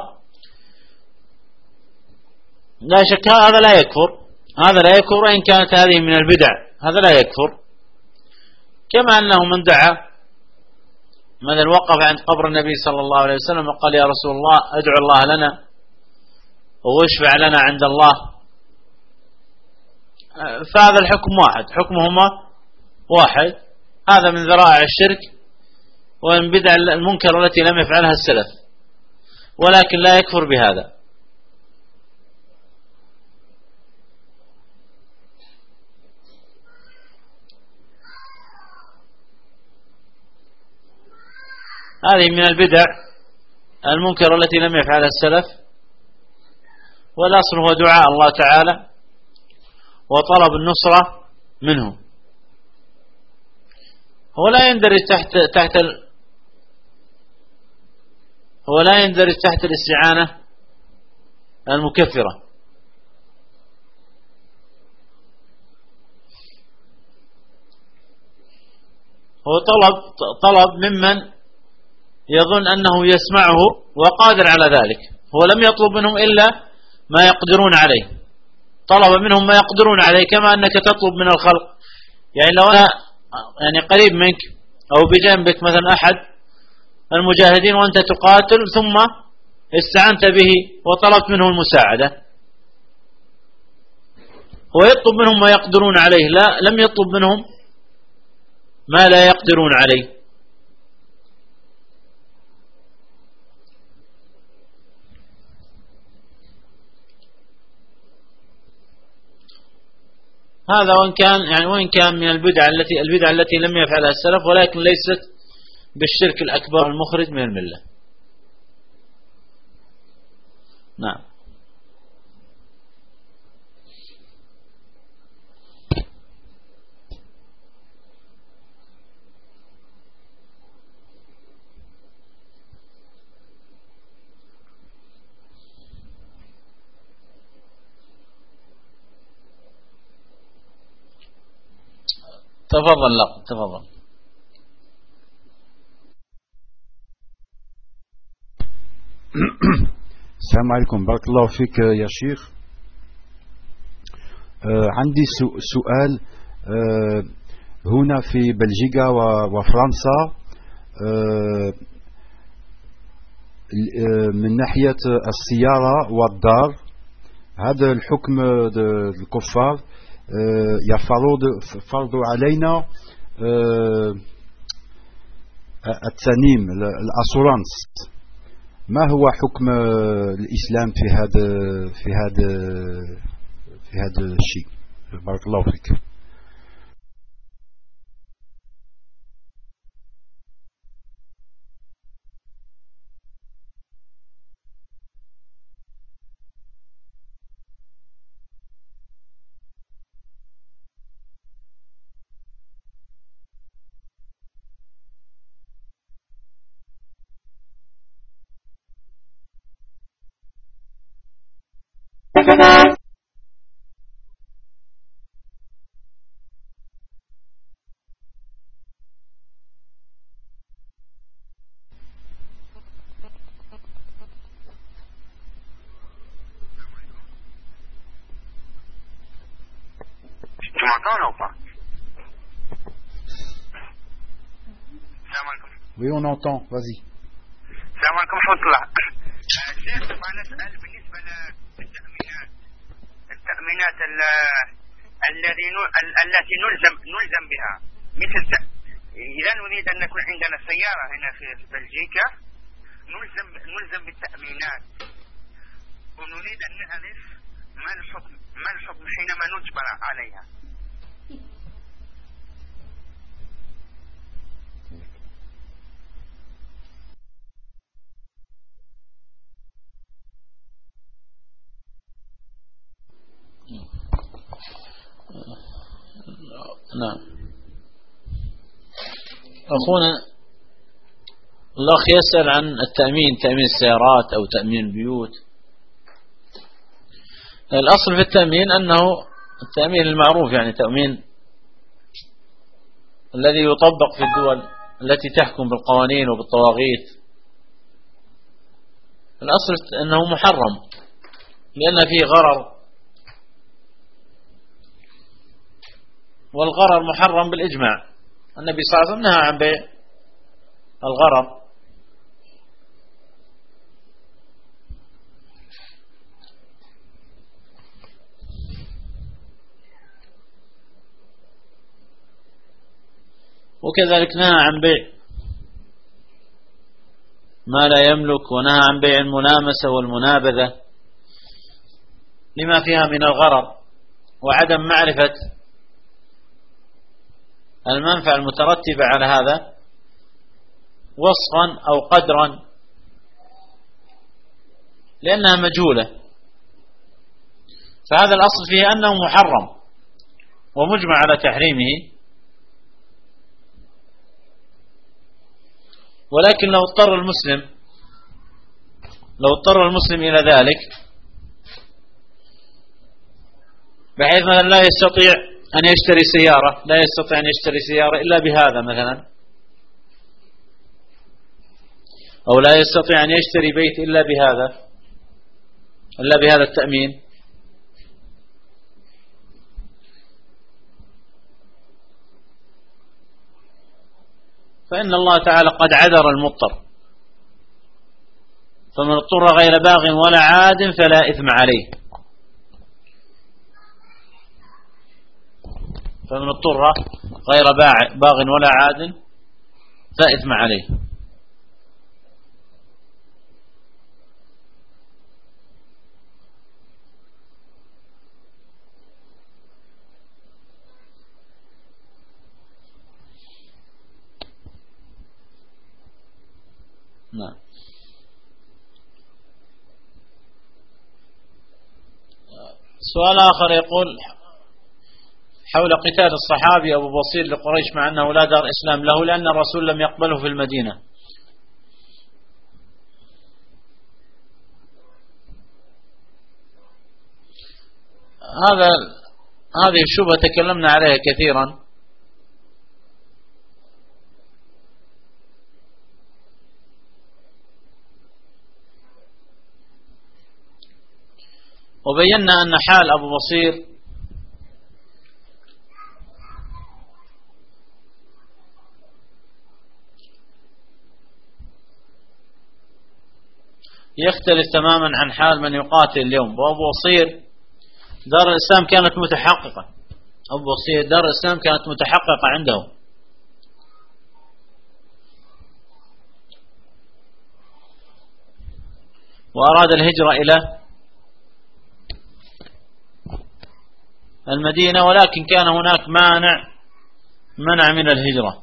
لا شك هذا لا يكفر وإن كانت هذه من البدع، هذا لا يكفر. كما أنه من دعا، مثلا وقف عند قبر النبي صلى الله عليه وسلم وقال يا رسول الله ادعو الله لنا واشفع لنا عند الله، فهذا الحكم واحد، حكمهما واحد. هذا من ذرائع الشرك ومن بدع المنكر التي لم يفعلها السلف، ولكن لا يكفر بهذا. هذه من البدع المنكر التي لم يفعلها السلف، والأصل هو دعاء الله تعالى وطلب النصرة منه. هو لا يندرج تحت الاستعانة المكفرة. هو طلب ممن يظن أنه يسمعه وقادر على ذلك، هو لم يطلب منهم إلا ما يقدرون عليه، طلب منهم ما يقدرون عليه، كما أنك تطلب من الخلق. يعني لو أنا قريب منك أو بجنبك مثلا أحد المجاهدين وأنت تقاتل، ثم استعنت به وطلبت منه المساعدة، ويطلب منهم ما يقدرون عليه، لا، لم يطلب منهم ما لا يقدرون عليه. هذا وإن كان من البدع التي لم يفعلها السلف، ولكن ليست بالشرك الأكبر المخرج من الملة. نعم. تفضل. السلام عليكم، بارك الله فيك يا شيخ. عندي سؤال. هنا في بلجيكا وفرنسا من ناحية السيارة والدار، هذا الحكم الكفار يفرض علينا التأمين، الأسورانس. ما هو حكم الإسلام في هذا الشيء؟ بارك الله فيك. Oui, on entend. Vas-y. السلام عليكم ورحمة الله. شيخ، أبغى نسأل بالنسبة للتأمينات التي نلزم بها، مثل إذا نريد أن نكون عندنا سيارة هنا في بلجيكا نلزم بالتأمينات، ونريد أن نعرف ما الحكم حينما نجبر عليها. نعم. أخونا الأخ يسأل عن تأمين السيارات أو تأمين البيوت. الأصل في التأمين أنه التأمين المعروف، يعني تأمين الذي يطبق في الدول التي تحكم بالقوانين وبالطواغيت. الأصل أنه محرم لأن فيه غرر، والغرر محرم بالإجماع. النبي صلى الله عليه وسلم نهى عن بيع الغرر. وكذلك نهى عن بيع ما لا يملك، ونهى عن بيع الملامسة والمنابذة لما فيها من الغرر وعدم معرفة المنفعة المترتبة على هذا وصفا أو قدرا، لأنها مجهولة. فهذا الأصل فيه أنه محرم ومجمع على تحريمه. ولكن لو اضطر المسلم إلى ذلك، بحيث مثلا لا يستطيع أن يشتري سيارة إلا بهذا مثلا، أو لا يستطيع أن يشتري بيت إلا بهذا التأمين، فإن الله تعالى قد عذر المضطر، فمن اضطر غير باغ ولا عاد فلا إثم عليه. فمن اضطر غير باغ ولا عاد فإثم عليه. نعم. سؤال آخر يقول حول قتال الصحابي أبو بصير لقريش مع أنه لا دار إسلام له لأن الرسول لم يقبله في المدينة. هذه الشبهة تكلمنا عليها كثيرا، وبينا أن حال أبو بصير يختلف تماما عن حال من يقاتل اليوم. وأبو بصير دار الإسلام كانت متحققة، أبو بصير دار الإسلام كانت متحققة عنده، وأراد الهجرة إلى المدينة، ولكن كان هناك منع من الهجرة.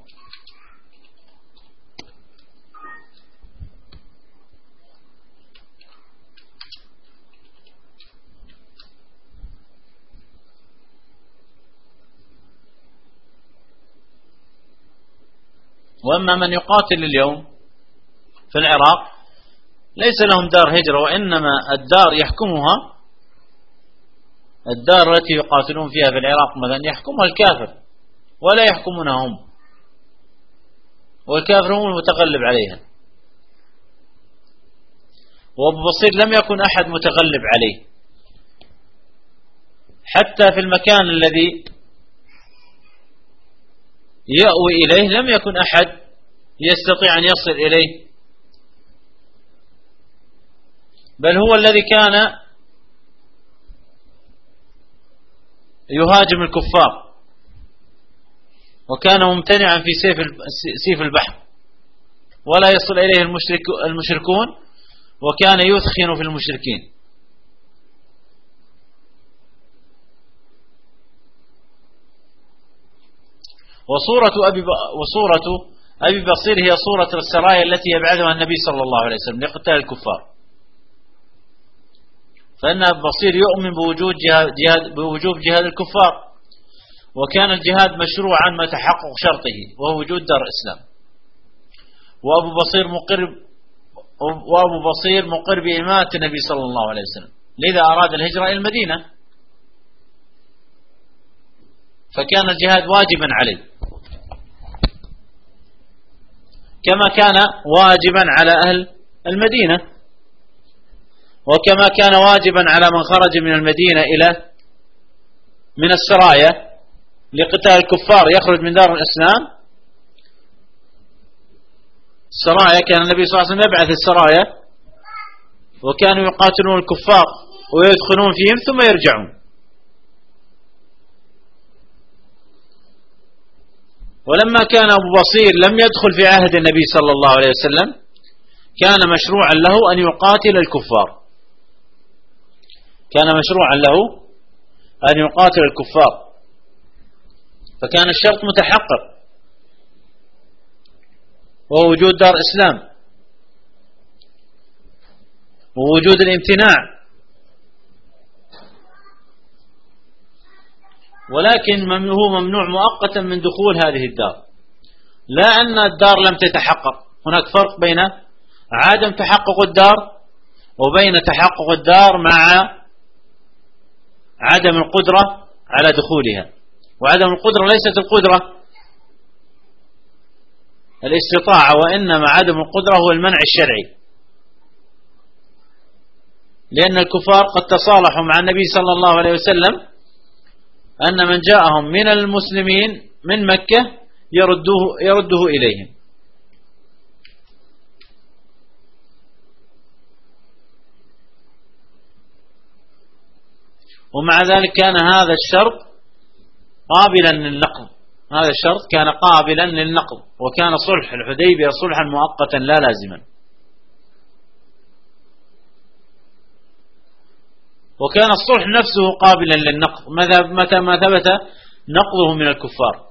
وأما من يقاتل اليوم في العراق ليس لهم دار هجرة، وإنما الدار يحكمها الدار التي يقاتلون فيها في العراق مثلا يحكمها الكافر ولا يحكمونها هم، والكافر هم المتغلب عليها. وأبو بصير لم يكن أحد متغلب عليه، حتى في المكان الذي يأوي إليه لم يكن أحد يستطيع أن يصل إليه، بل هو الذي كان يهاجم الكفار، وكان ممتنعا في سيف البحر، ولا يصل إليه المشركون، وكان يثخن في المشركين. وصورة أبي بصير هي صورة السرايا التي يبعثها النبي صلى الله عليه وسلم لقتال الكفار، فإن أبي بصير يؤمن بوجوب جهاد الكفار، وكان الجهاد مشروعا مع تحقق شرطه وهو وجود دار الإسلام. وأبو بصير مقر بإمامة النبي صلى الله عليه وسلم، لذا أراد الهجرة إلى المدينة، فكان الجهاد واجبا عليه كما كان واجبا على أهل المدينة، وكما كان واجبا على من خرج من المدينة من السرايا لقتال الكفار يخرج من دار الإسلام. السرايا كان النبي صلى الله عليه وسلم يبعث السرايا، وكانوا يقاتلون الكفار ويدخلون فيهم ثم يرجعون. ولما كان أبو بصير لم يدخل في عهد النبي صلى الله عليه وسلم، كان مشروعا له أن يقاتل الكفار، فكان الشرط متحقق، وهو وجود دار إسلام ووجود الامتناع. ولكن هو ممنوع مؤقتا من دخول هذه الدار، لا أن الدار لم تتحقق. هناك فرق بين عدم تحقق الدار وبين تحقق الدار مع عدم القدرة على دخولها. وعدم القدرة ليست القدرة الاستطاعة، وإنما عدم القدرة هو المنع الشرعي، لأن الكفار قد تصالحوا مع النبي صلى الله عليه وسلم أن من جاءهم من المسلمين من مكة يرده إليهم. ومع ذلك كان هذا الشرط قابلا للنقض، هذا الشرط كان قابلا للنقض، وكان صلح الحديبية صلحا مؤقتا لا لازما. وكان الصلح نفسه قابلا للنقض متى ما ثبت نقضه من الكفار.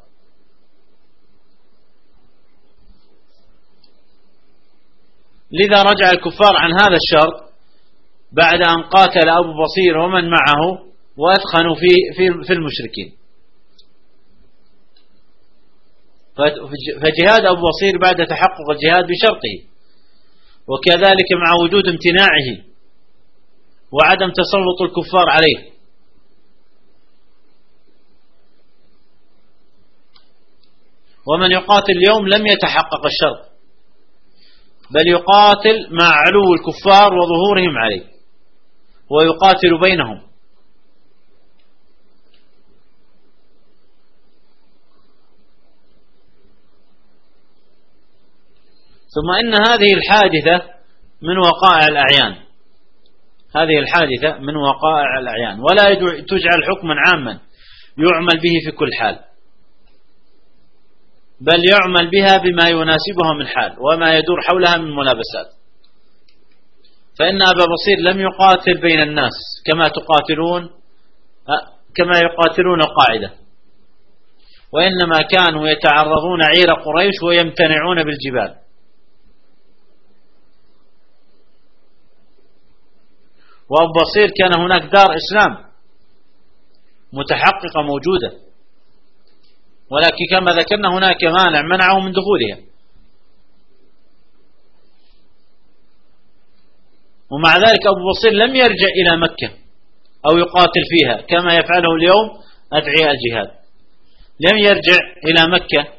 لذا رجع الكفار عن هذا الشرط بعد أن قاتل أبو بصير ومن معه وأثخنوا في المشركين. فجهاد أبو بصير بعد تحقق الجهاد بشرطه، وكذلك مع وجود امتناعه وعدم تسلط الكفار عليه. ومن يقاتل اليوم لم يتحقق الشرط، بل يقاتل مع علو الكفار وظهورهم عليه، ويقاتل بينهم. ثم إن هذه الحادثة من وقائع الأعيان، هذه الحادثة من وقائع الأعيان، ولا تجعل حكما عاما يعمل به في كل حال، بل يعمل بها بما يناسبها من حال وما يدور حولها من ملابسات. فإن أبا بصير لم يقاتل بين الناس كما يقاتلون القاعدة، وإنما كانوا يتعرضون عير قريش ويمتنعون بالجبال. وأبو بصير كان هناك دار إسلام متحققة موجودة، ولكن كما ذكرنا هناك مانع منعه من دخولها. ومع ذلك أبو بصير لم يرجع إلى مكة أو يقاتل فيها كما يفعله اليوم أدعياء الجهاد. لم يرجع إلى مكة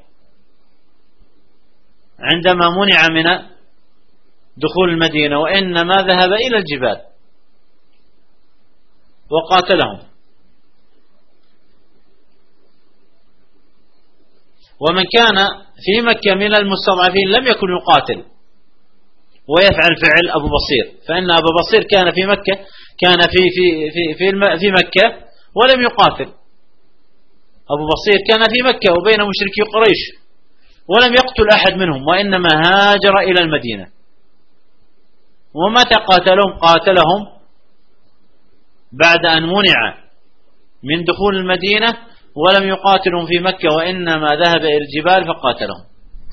عندما منع من دخول المدينة، وإنما ذهب إلى الجبال وقاتلهم. ومن كان في مكة من المستضعفين لم يكن يقاتل ويفعل فعل أبو بصير، فإن أبو بصير كان في مكة، كان في مكة ولم يقاتل. أبو بصير كان في مكة وبين مشركي قريش ولم يقتل أحد منهم، وإنما هاجر إلى المدينة. ومتى قاتلهم بعد أن منع من دخول المدينة، ولم يقاتلهم في مكة، وإنما ذهب إلى الجبال فقاتلهم.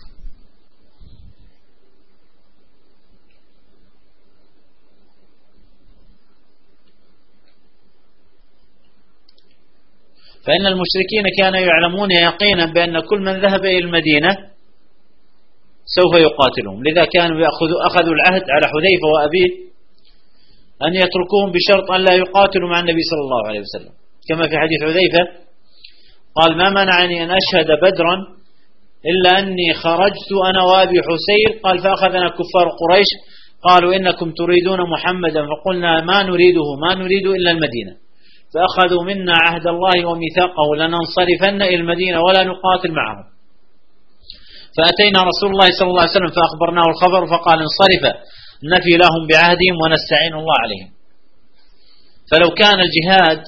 فإن المشركين كانوا يعلمون يقينا بأن كل من ذهب إلى المدينة سوف يقاتلهم، لذا كانوا أخذوا العهد على حذيفة وأبيه أن يتركوهم بشرط أن لا يقاتلوا مع النبي صلى الله عليه وسلم، كما في حديث حذيفة قال: ما منعني أن أشهد بدرا إلا أني خرجت أنا وأبي حسين. قال: فأخذنا كفار قريش قالوا: إنكم تريدون محمدا، فقلنا: ما نريد إلا المدينة. فأخذوا منا عهد الله وميثاقه لننصرفن إلى المدينة ولا نقاتل معهم. فأتينا رسول الله صلى الله عليه وسلم فأخبرناه الخبر، فقال: انصرف، نفي لهم بعهدهم ونستعين الله عليهم. فلو كان الجهاد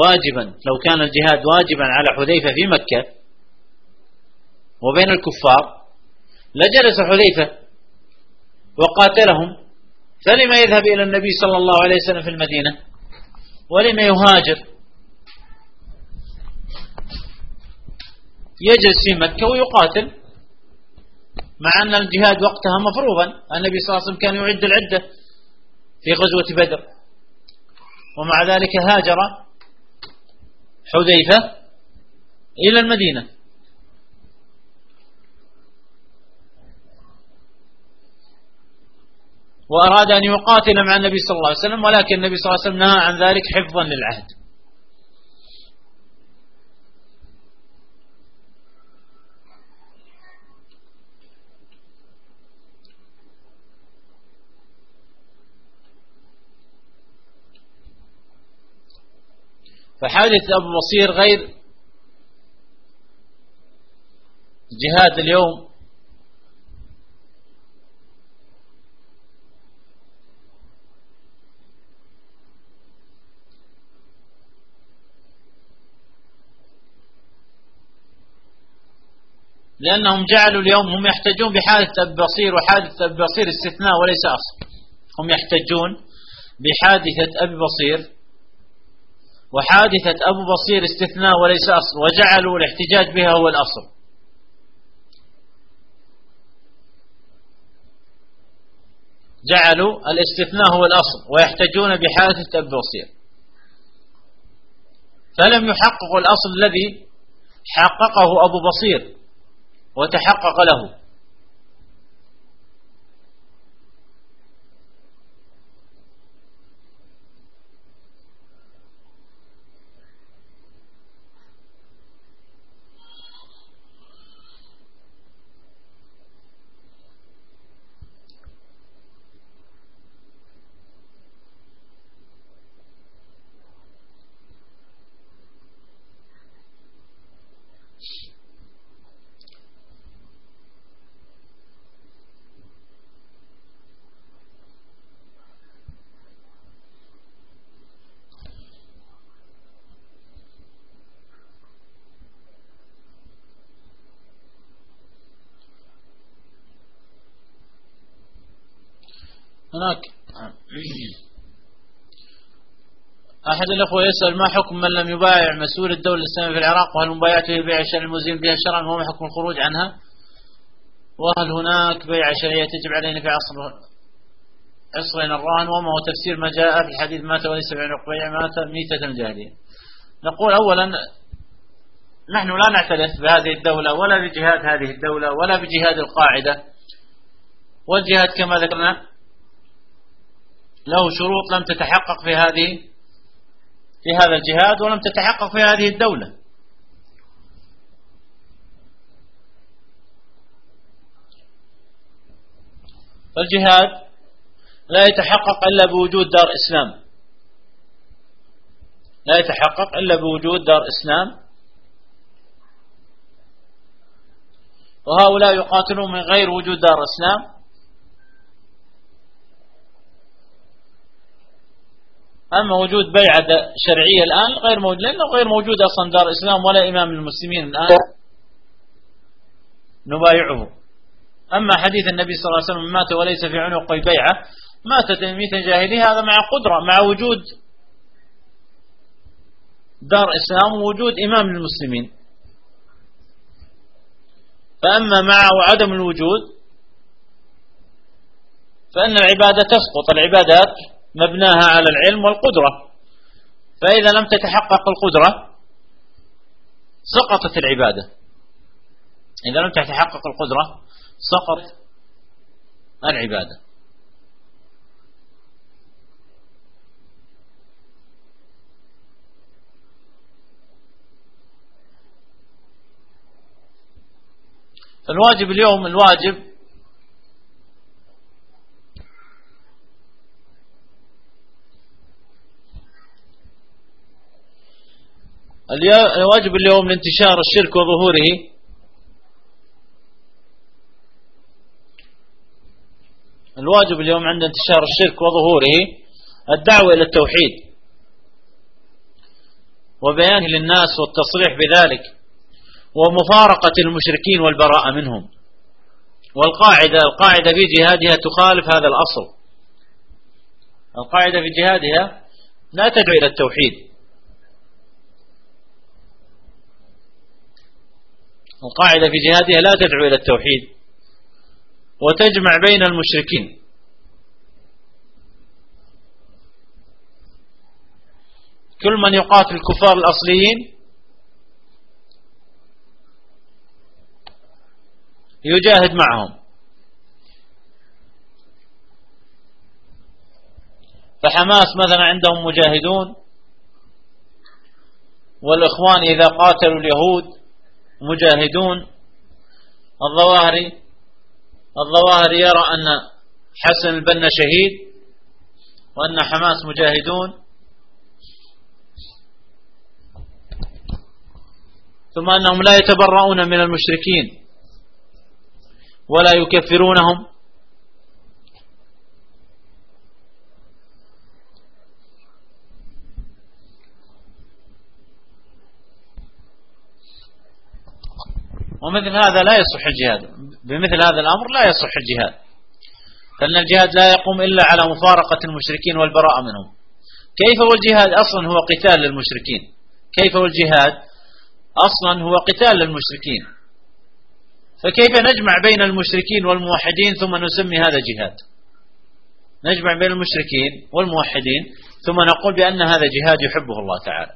واجبا على حذيفة في مكة وبين الكفار لجلس حذيفة وقاتلهم، فلما يذهب إلى النبي صلى الله عليه وسلم في المدينة؟ ولما يهاجر؟ يجلس في مكة ويقاتل، مع أن الجهاد وقتها مفروضا. النبي صلى الله عليه وسلم كان يعد العدة في غزوة بدر، ومع ذلك هاجر حذيفة إلى المدينة. وأراد أن يقاتل مع النبي صلى الله عليه وسلم، ولكن النبي صلى الله عليه وسلم نهى عن ذلك حفظا للعهد. فحادث أبو بصير غير جهاد اليوم. لأنهم جعلوا اليوم هم يحتجون بحادثة أبي بصير، وحادثة أبي بصير استثناء وليس أصل. هم يحتجون بحادثة أبي بصير، وحادثة أبو بصير استثناء وليس أصل، وجعلوا الاحتجاج بها هو الأصل. جعلوا الاستثناء هو الأصل ويحتجون بحادثة أبي بصير، فلم يحققوا الأصل الذي حققه أبو بصير وتحقق له. هناك أحد الأخوة يسأل: ما حكم من لم يبايع مسؤول الدولة الإسلامية في العراق؟ وهل مبايعته ببيع الشرع المزين بها شرعا؟ وما حكم الخروج عنها؟ وهل هناك بيع شرعية تجب علينا في عصرنا الراهن؟ وما هو تفسير ما جاء في الحديث: مات وليس بعنق بيع، مات ميتة الجاهلية؟ نقول أولا نحن لا نعترف بهذه الدولة ولا بجهاد هذه الدولة ولا بجهاد القاعدة، والجهاد كما ذكرنا له شروط لم تتحقق في هذا الجهاد ولم تتحقق في هذه الدولة. فالجهاد لا يتحقق إلا بوجود دار إسلام، لا يتحقق إلا بوجود دار إسلام، وهؤلاء يقاتلون من غير وجود دار إسلام. أما وجود بيعة شرعية الآن غير موجود، لأنه غير موجود أصلا دار إسلام ولا إمام المسلمين الآن نبايعه. أما حديث النبي صلى الله عليه وسلم: مات وليس في عنق بيعة، ماتت ميتا جاهلية، هذا مع قدرة، مع وجود دار إسلام ووجود إمام المسلمين. فأما مع وعدم الوجود فإن العبادة تسقط. العبادات مبناها على العلم والقدرة، فإذا لم تتحقق القدرة سقطت العبادة. إذا لم تتحقق القدرة سقط العبادة. فالواجب اليوم، الواجب اليوم لانتشار الشرك وظهوره الواجب اليوم عند انتشار الشرك وظهوره الدعوة إلى التوحيد وبيانه للناس والتصريح بذلك ومفارقة المشركين والبراءة منهم. القاعدة في جهادها تخالف هذا الأصل. القاعدة في جهادها لا تدعو إلى التوحيد. القاعدة في جهادها لا تدعو إلى التوحيد وتجمع بين المشركين. كل من يقاتل الكفار الأصليين يجاهد معهم. فحماس مثلا عندهم مجاهدون، والإخوان إذا قاتلوا اليهود مجاهدون. الظواهري يرى أن حسن البنا شهيد وأن حماس مجاهدون، ثم أنهم لا يتبرؤون من المشركين ولا يكفرونهم. مثل هذا لا يصح الجهاد، بمثل هذا الأمر لا يصح الجهاد، فإن الجهاد لا يقوم إلا على مفارقة المشركين والبراءة منهم. كيف والجهاد أصلا هو قتال للمشركين؟ كيف والجهاد أصلا هو قتال للمشركين؟ فكيف نجمع بين المشركين والموحدين ثم نسمي هذا جهاد؟ نجمع بين المشركين والموحدين ثم نقول بأن هذا جهاد يحبه الله تعالى.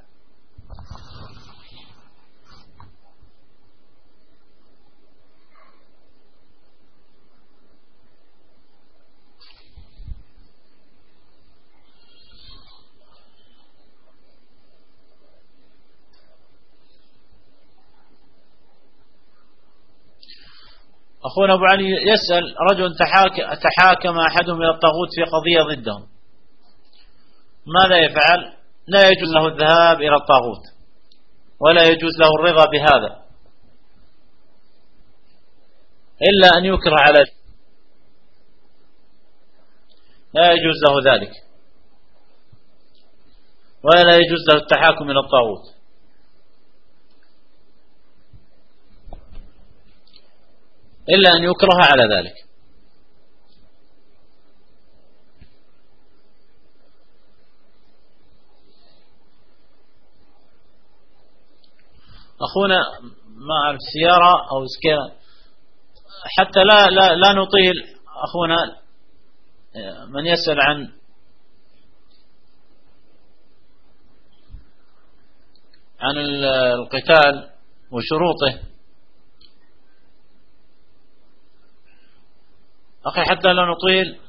أخونا أبو علي يسأل: رجل تحاكم أحدهم إلى الطاغوت في قضية ضدهم، ماذا يفعل؟ لا يجوز له الذهاب إلى الطاغوت ولا يجوز له الرضا بهذا إلا أن يكره على، لا يجوز له ذلك ولا يجوز له التحاكم إلى الطاغوت إلا أن يكره على ذلك. أخونا مع السيارة أو حتى لا نطيل. أخونا من يسأل عن القتال وشروطه، أخي حتى لا نطيل،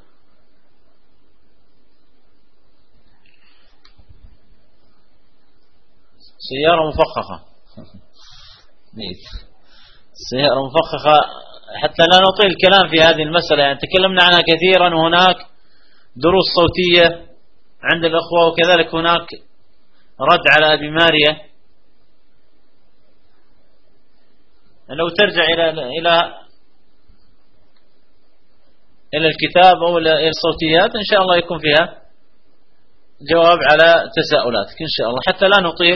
سيارة مفخخة سيارة مفخخة، حتى لا نطيل الكلام في هذه المسألة، يعني تكلمنا عنها كثيرا، وهناك دروس صوتية عند الأخوة، وكذلك هناك رد على أبي ماريا. لو ترجع إلى الكتاب أو إلى الصوتيات إن شاء الله يكون فيها جواب على تساؤلاتك إن شاء الله، حتى لا نطيل.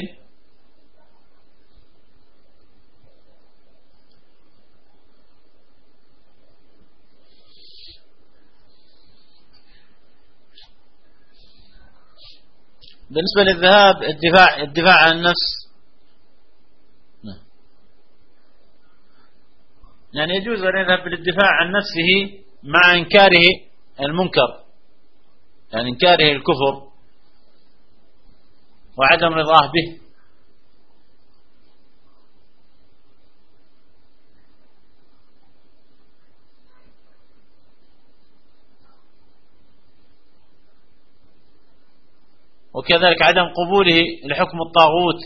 بالنسبة للذهاب، الدفاع عن النفس، يعني يجوز أن يذهب للدفاع عن نفسه مع إنكاره المنكر، يعني إنكاره الكفر وعدم رضاه به. وكذلك عدم قبوله لحكم الطاغوت،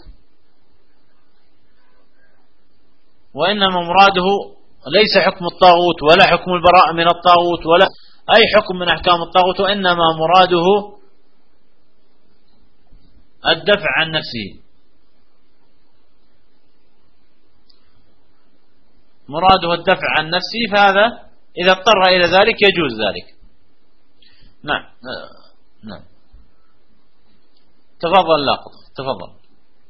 وإنما مراده ليس حكم الطاغوت ولا حكم البراءة من الطاغوت ولا أي حكم من أحكام الطاغوت، وإنما مراده الدفع عن نفسه، مراده الدفع عن نفسه، فهذا إذا اضطر إلى ذلك يجوز ذلك. نعم نعم. تفضل لاقط، تفضل.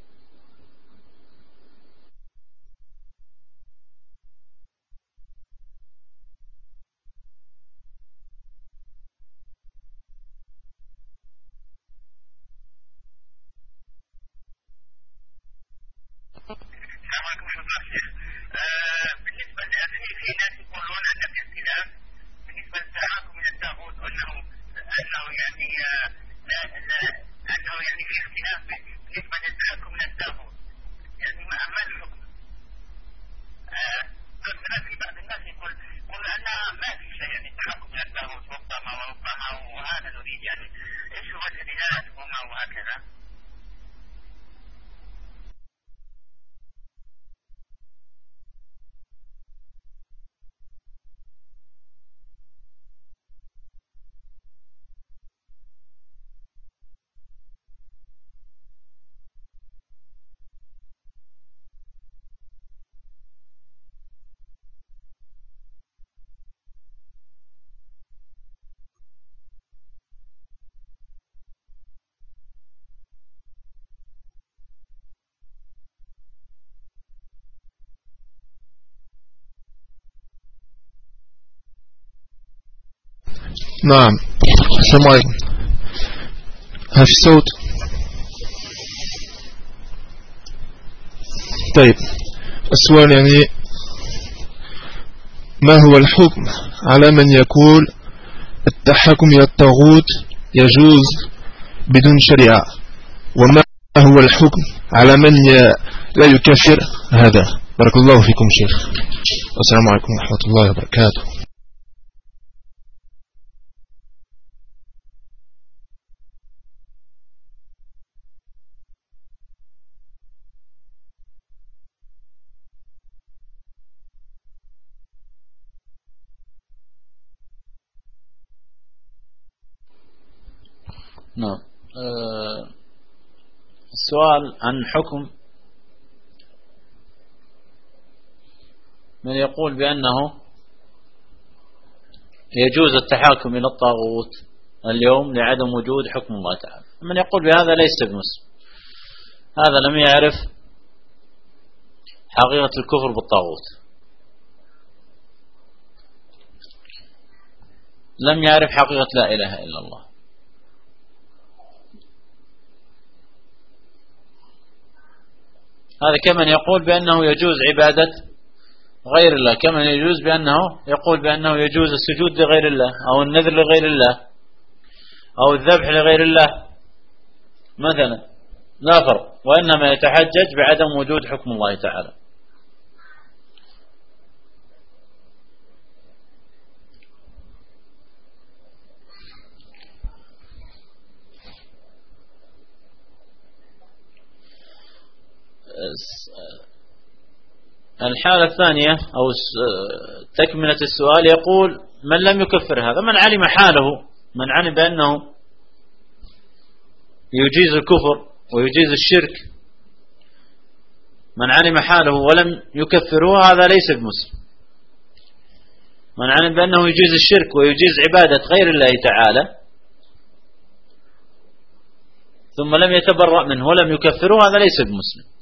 بالنسبة لأنه في ناس يقولون أن الاختلاف بالنسبة للتحاكم إلى الطاغوت أنه يعني أنه يعني في اختلاف بالنسبة نعم. السلام عليكم. هل في صوت؟ طيب، السؤال يعني ما هو الحكم على من يقول التحكم إلى الطاغوت يجوز بدون شريعة، وما هو الحكم على من لا يكفر هذا؟ بارك الله فيكم شيخ، والسلام عليكم ورحمة الله وبركاته. نعم. السؤال عن حكم من يقول بأنه يجوز التحاكم إلى الطاغوت اليوم لعدم وجود حكم الله تعالى. من يقول بهذا ليس بمسلم، هذا لم يعرف حقيقة الكفر بالطاغوت، لم يعرف حقيقة لا إله إلا الله. هذا كمن يقول بأنه يجوز عبادة غير الله، كمن يجوز بأنه يقول بأنه يجوز السجود لغير الله أو النذر لغير الله أو الذبح لغير الله مثلا، لا فرق، وإنما يتحجج بعدم وجود حكم الله تعالى. الحالة الثانية أو تكملة السؤال يقول من لم يكفر هذا، من علم حاله، من علم بأنه يجيز الكفر ويجيز الشرك، من علم حاله ولم يكفره هذا ليس بمسلم. من علم بأنه يجيز الشرك ويجيز عبادة غير الله تعالى ثم لم يتبرأ منه ولم يكفره هذا ليس بمسلم.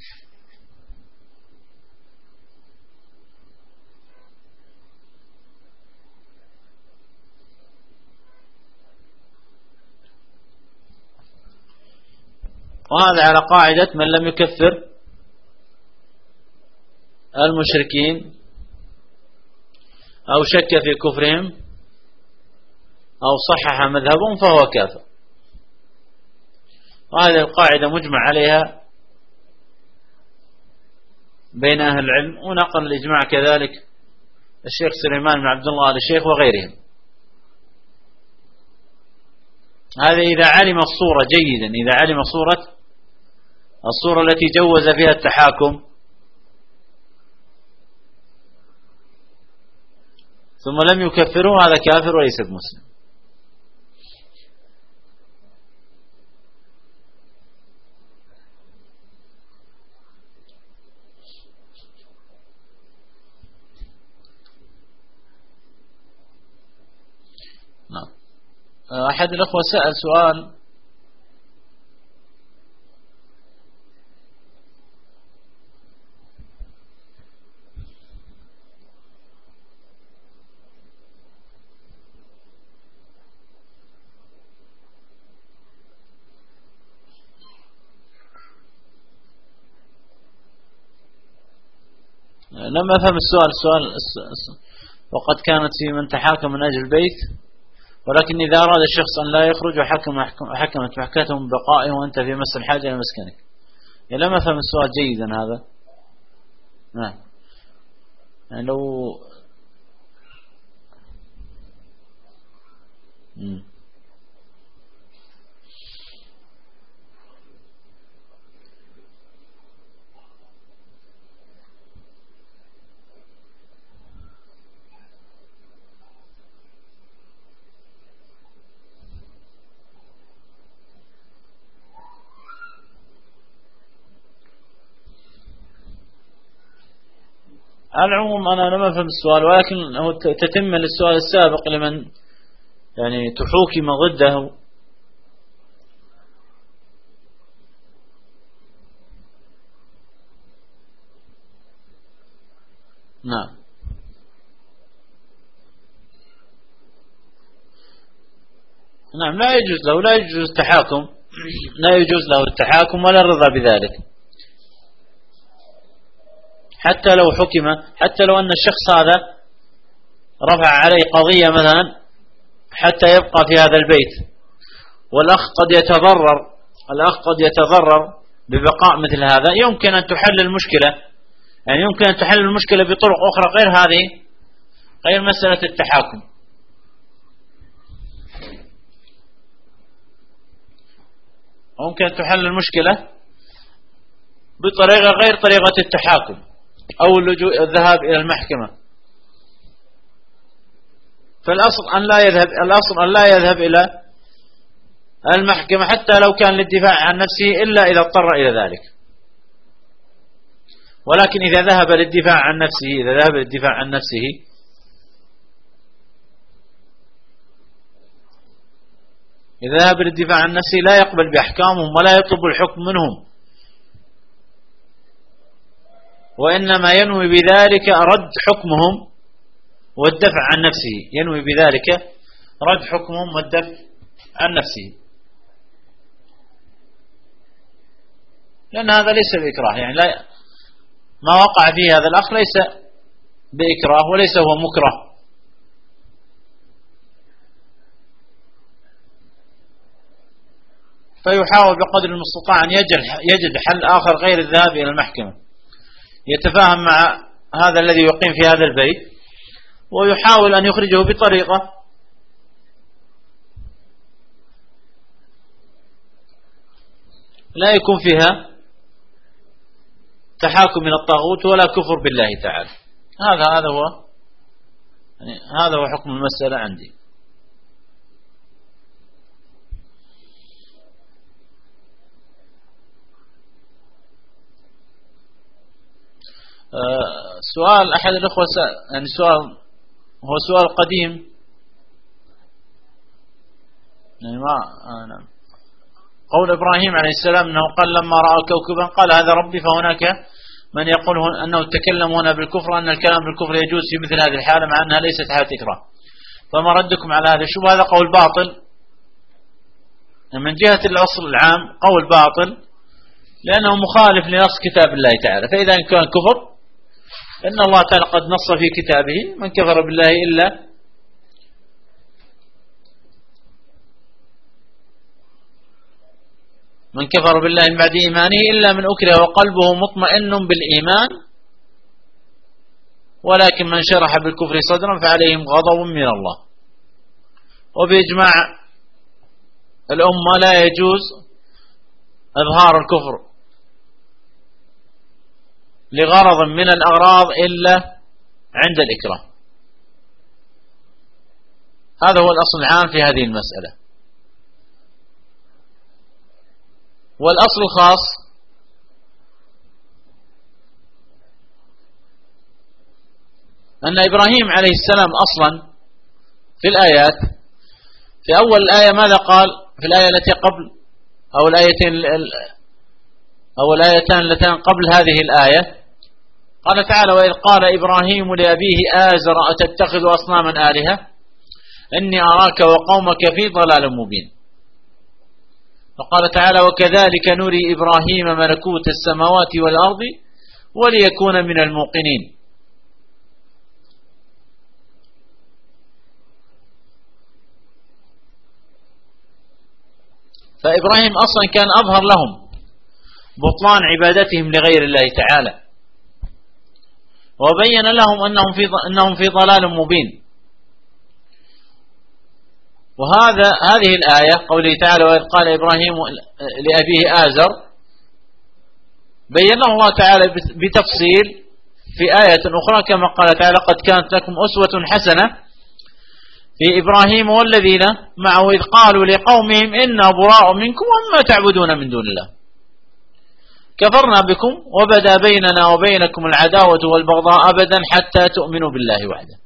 وهذا على قاعدة من لم يكفر المشركين أو شك في كفرهم أو صحح مذهبهم فهو كافر. وهذه القاعدة مجمع عليها بين أهل العلم، ونقل الإجماع كذلك الشيخ سليمان بن عبد الله آل الشيخ وغيرهم. هذا إذا علم الصورة جيدا، إذا علم الصورة التي جوز فيها التحاكم ثم لم يكفره هذا كافر وليس بمسلم. نعم. أحد الأخوة سأل سؤال لما فهم السؤال وقد كانت في من تحاكم من أجل البيت، ولكن إذا أراد الشخص أن لا يخرج وحكمت محكمة بقائه وأنت في مس الحاجة إلى مسكنك، لما فهم السؤال جيدا هذا. نعم. يعني لو على العموم أنا لم أفهم السؤال، ولكن هو تتم للسؤال السابق لمن يعني تحوكم ضده. نعم. نعم لا يجوز له، لا يجوز التحاكم، لا يجوز له التحاكم ولا الرضا بذلك، حتى لو حكم، حتى لو أن الشخص هذا رفع عليه قضية مثلا حتى يبقى في هذا البيت، والأخ قد يتضرر ببقاء مثل هذا، يمكن أن تحل المشكلة، يعني يمكن أن تحل المشكلة بطرق أخرى غير هذه، غير مسألة التحاكم. ممكن أن تحل المشكلة بطريقة غير طريقة التحاكم أو الذهاب إلى المحكمة. فالأصل أن لا يذهب إلى المحكمة حتى لو كان للدفاع عن نفسه، إلا إذا اضطر إلى ذلك. ولكن إذا ذهب للدفاع عن نفسه لا يقبل بأحكامهم ولا يطلب الحكم منهم، وإنما ينوي بذلك رد حكمهم والدفع عن نفسه، لأن هذا ليس بإكراه، يعني ما وقع فيه هذا الأخ ليس بإكراه وليس هو مكره. فيحاول بقدر المستطاع أن يجد حل آخر غير الذهاب إلى المحكمة، يتفاهم مع هذا الذي يقيم في هذا البيت ويحاول أن يخرجه بطريقة لا يكون فيها تحاكم من الطاغوت ولا كفر بالله تعالى. هذا هو حكم المسألة عندي. سؤال أحد الأخوة، يعني هو سؤال قديم، يعني قول إبراهيم عليه السلام أنه قال لما رأى كوكبا قال هذا ربي، فهناك من يقول أنه تكلم هنا بالكفر، أن الكلام بالكفر يجوز في مثل هذه الحالة مع أنها ليست حالة إكراه. فما ردكم على هذا الشبهة؟ هذا قول باطل من جهة الأصل العام، قول باطل لأنه مخالف لنص كتاب الله تعالى. فإذا كان كفر إن الله تعالى قد نص في كتابه من كفر بالله من بعد إيمانه إلا من أكره وقلبه مطمئن بالإيمان، ولكن من شرح بالكفر صدرا فعليهم غضب من الله. وبإجماع الأمة لا يجوز إظهار الكفر لغرض من الأغراض إلا عند الإكراه. هذا هو الأصل العام في هذه المسألة. والأصل الخاص أن إبراهيم عليه السلام أصلا في الآيات، في أول الآية ماذا قال؟ في الآية التي قبل أو الآيتان اللتان قبل هذه الآية قال تعالى: وإذ قال إبراهيم لأبيه آزر أتتخذ أصناما آلهة إني أراك وقومك في ضلال مبين. فقال تعالى: وكذلك نري إبراهيم ملكوت السماوات والأرض وليكون من الموقنين. فإبراهيم أصلا كان أظهر لهم بطلان عبادتهم لغير الله تعالى، وبين لهم أنهم في ضلال مبين. هذه الآية قوله تعالى: وإذ قال إبراهيم لأبيه آزر، بين الله تعالى بتفصيل في آية أخرى كما قال تعالى: قد كانت لكم أسوة حسنة في إبراهيم والذين معه إذ قالوا لقومهم إنا براء منكم وما تعبدون من دون الله كفرنا بكم وبدا بيننا وبينكم العداوة والبغضاء أبدا حتى تؤمنوا بالله وحده.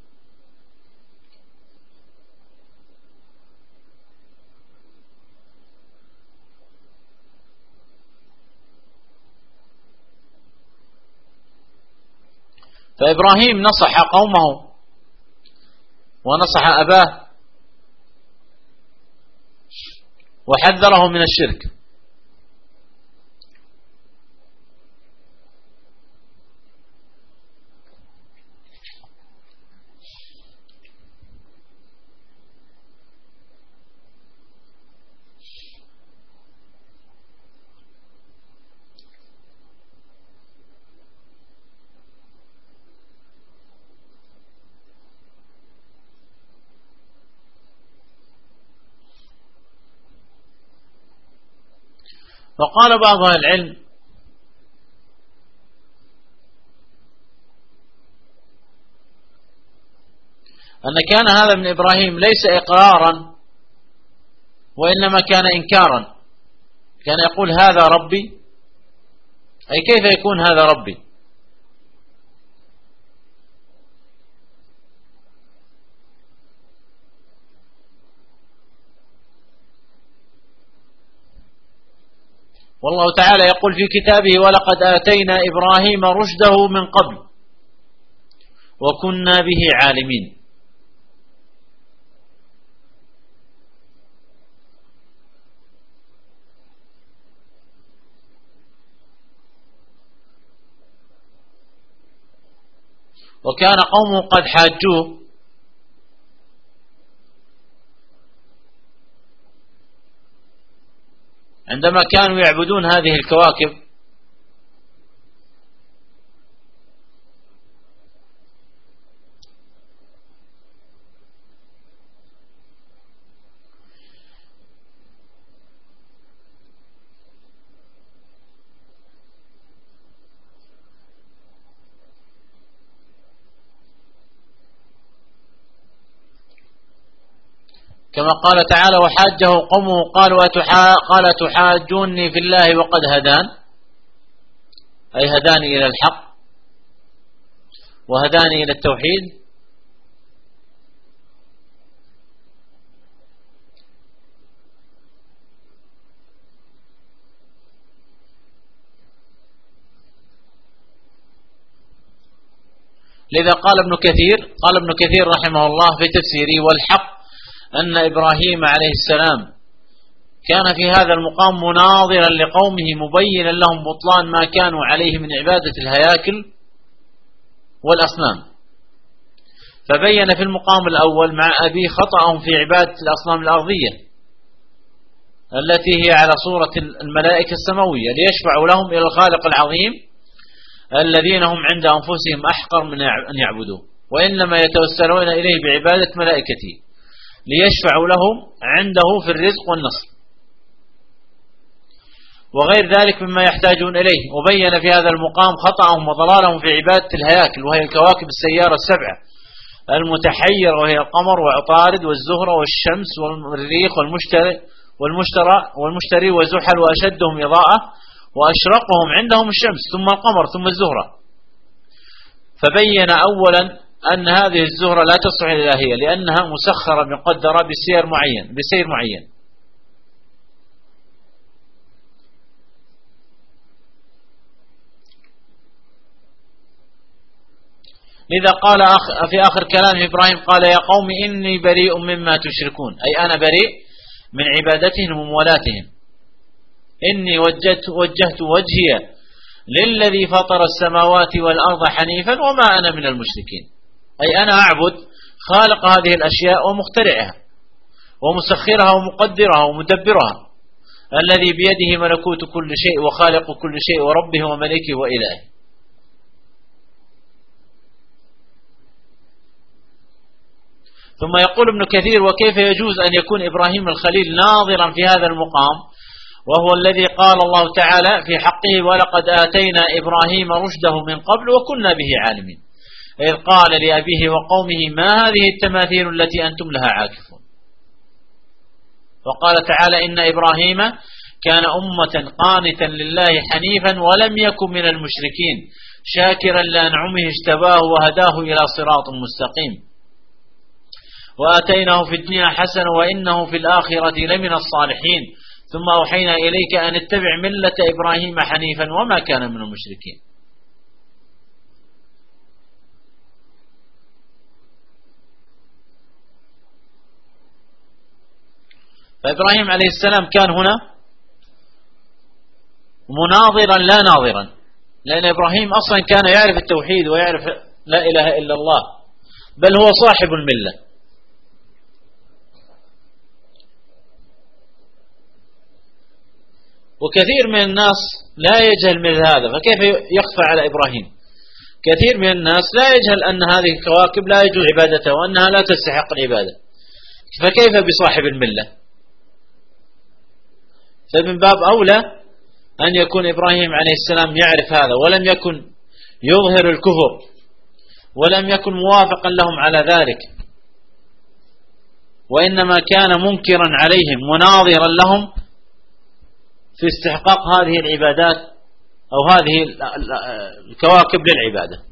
فإبراهيم نصح قومه ونصح أباه وحذره من الشرك. وقال بعض أهل العلم أن كان هذا من إبراهيم ليس إقرارا وإنما كان إنكارا، كان يقول هذا ربي، أي كيف يكون هذا ربي؟ والله تعالى يقول في كتابه ولقد آتينا إبراهيم رشده من قبل وكنا به عالمين. وكان قومه قد حاجوه عندما كانوا يعبدون هذه الكواكب، كما قال تعالى وحاجه قومه قال تحاجوني في الله وقد هدان، أي هداني إلى الحق وهداني إلى التوحيد. لذا قال ابن كثير رحمه الله في تفسيره والحق أن إبراهيم عليه السلام كان في هذا المقام مناظرا لقومه مبينا لهم بطلان ما كانوا عليه من عبادة الهياكل والأصنام، فبين في المقام الأول مع أبي خطأهم في عبادة الأصنام الأرضية التي هي على صورة الملائكة السماوية ليشفعوا لهم إلى الخالق العظيم الذين هم عند أنفسهم أحقر من أن يعبدوه، وإنما يتوسلون إليه بعبادة ملائكته ليشفعوا لهم عنده في الرزق والنصر وغير ذلك مما يحتاجون إليه. وبين في هذا المقام خطأهم وضلالهم في عبادة الهياكل وهي الكواكب السيارة السبعة المتحيرة، وهي القمر وعطارد والزهرة والشمس والمريخ والمشتري وزحل، وأشدهم إضاءة وأشرقهم عندهم الشمس ثم القمر ثم الزهرة. فبين أولا أن هذه الزهرة لا تصلح الإلهية لأنها مسخرة مقدرة بسير معين. لذا قال في آخر كلام إبراهيم قال يا قوم إني بريء مما تشركون، أي أنا بريء من عبادتهم ومولاتهم. إني وجهت وجهي للذي فطر السماوات والأرض حنيفا وما أنا من المشركين، أي أنا أعبد خالق هذه الأشياء ومخترعها ومسخرها ومقدرها ومدبرها، الذي بيده ملكوت كل شيء وخالق كل شيء وربه وملكه وإلهه. ثم يقول ابن كثير وكيف يجوز أن يكون إبراهيم الخليل ناظرا في هذا المقام وهو الذي قال الله تعالى في حقه ولقد آتينا إبراهيم رشده من قبل وكنا به عالمين، إذ قال لأبيه وقومه ما هذه التماثيل التي أنتم لها عاكفون. وقال تعالى إن إبراهيم كان أمة قانتا لله حنيفا ولم يكن من المشركين شاكرا لأنعمه اجتباه وهداه إلى صراط مستقيم، وآتيناه في الدنيا حسنة وإنه في الآخرة لمن الصالحين، ثم أوحينا إليك أن اتبع ملة إبراهيم حنيفا وما كان من المشركين. فإبراهيم عليه السلام كان هنا مناظرا لا ناظرا، لأن إبراهيم أصلا كان يعرف التوحيد ويعرف لا إله إلا الله، بل هو صاحب الملة. وكثير من الناس لا يجهل مثل هذا، فكيف يخفى على إبراهيم؟ كثير من الناس لا يجهل أن هذه الكواكب لا يجوز عبادتها وأنها لا تستحق العبادة، فكيف بصاحب الملة؟ فمن باب أولى أن يكون إبراهيم عليه السلام يعرف هذا، ولم يكن يظهر الكفر، ولم يكن موافقا لهم على ذلك، وإنما كان منكرا عليهم مناظرا لهم في استحقاق هذه العبادات أو هذه الكواكب للعبادة.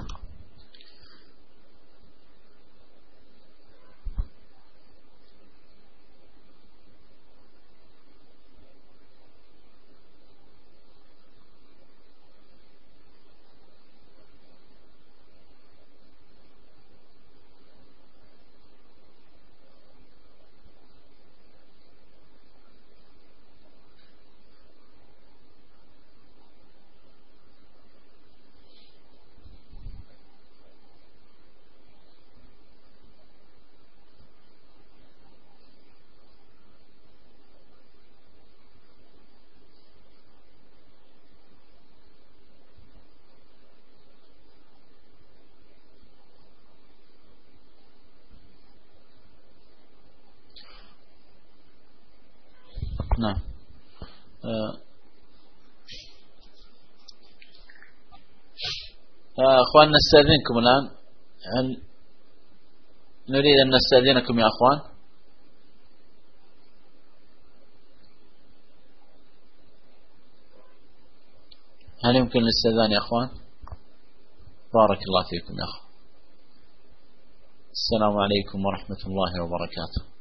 نعم. أخواننا نستأذنكم الآن، نريد أن نستأذنكم يا أخوان. هل يمكن الاستئذان يا أخوان؟ بارك الله فيكم يا أخوان. السلام عليكم ورحمة الله وبركاته.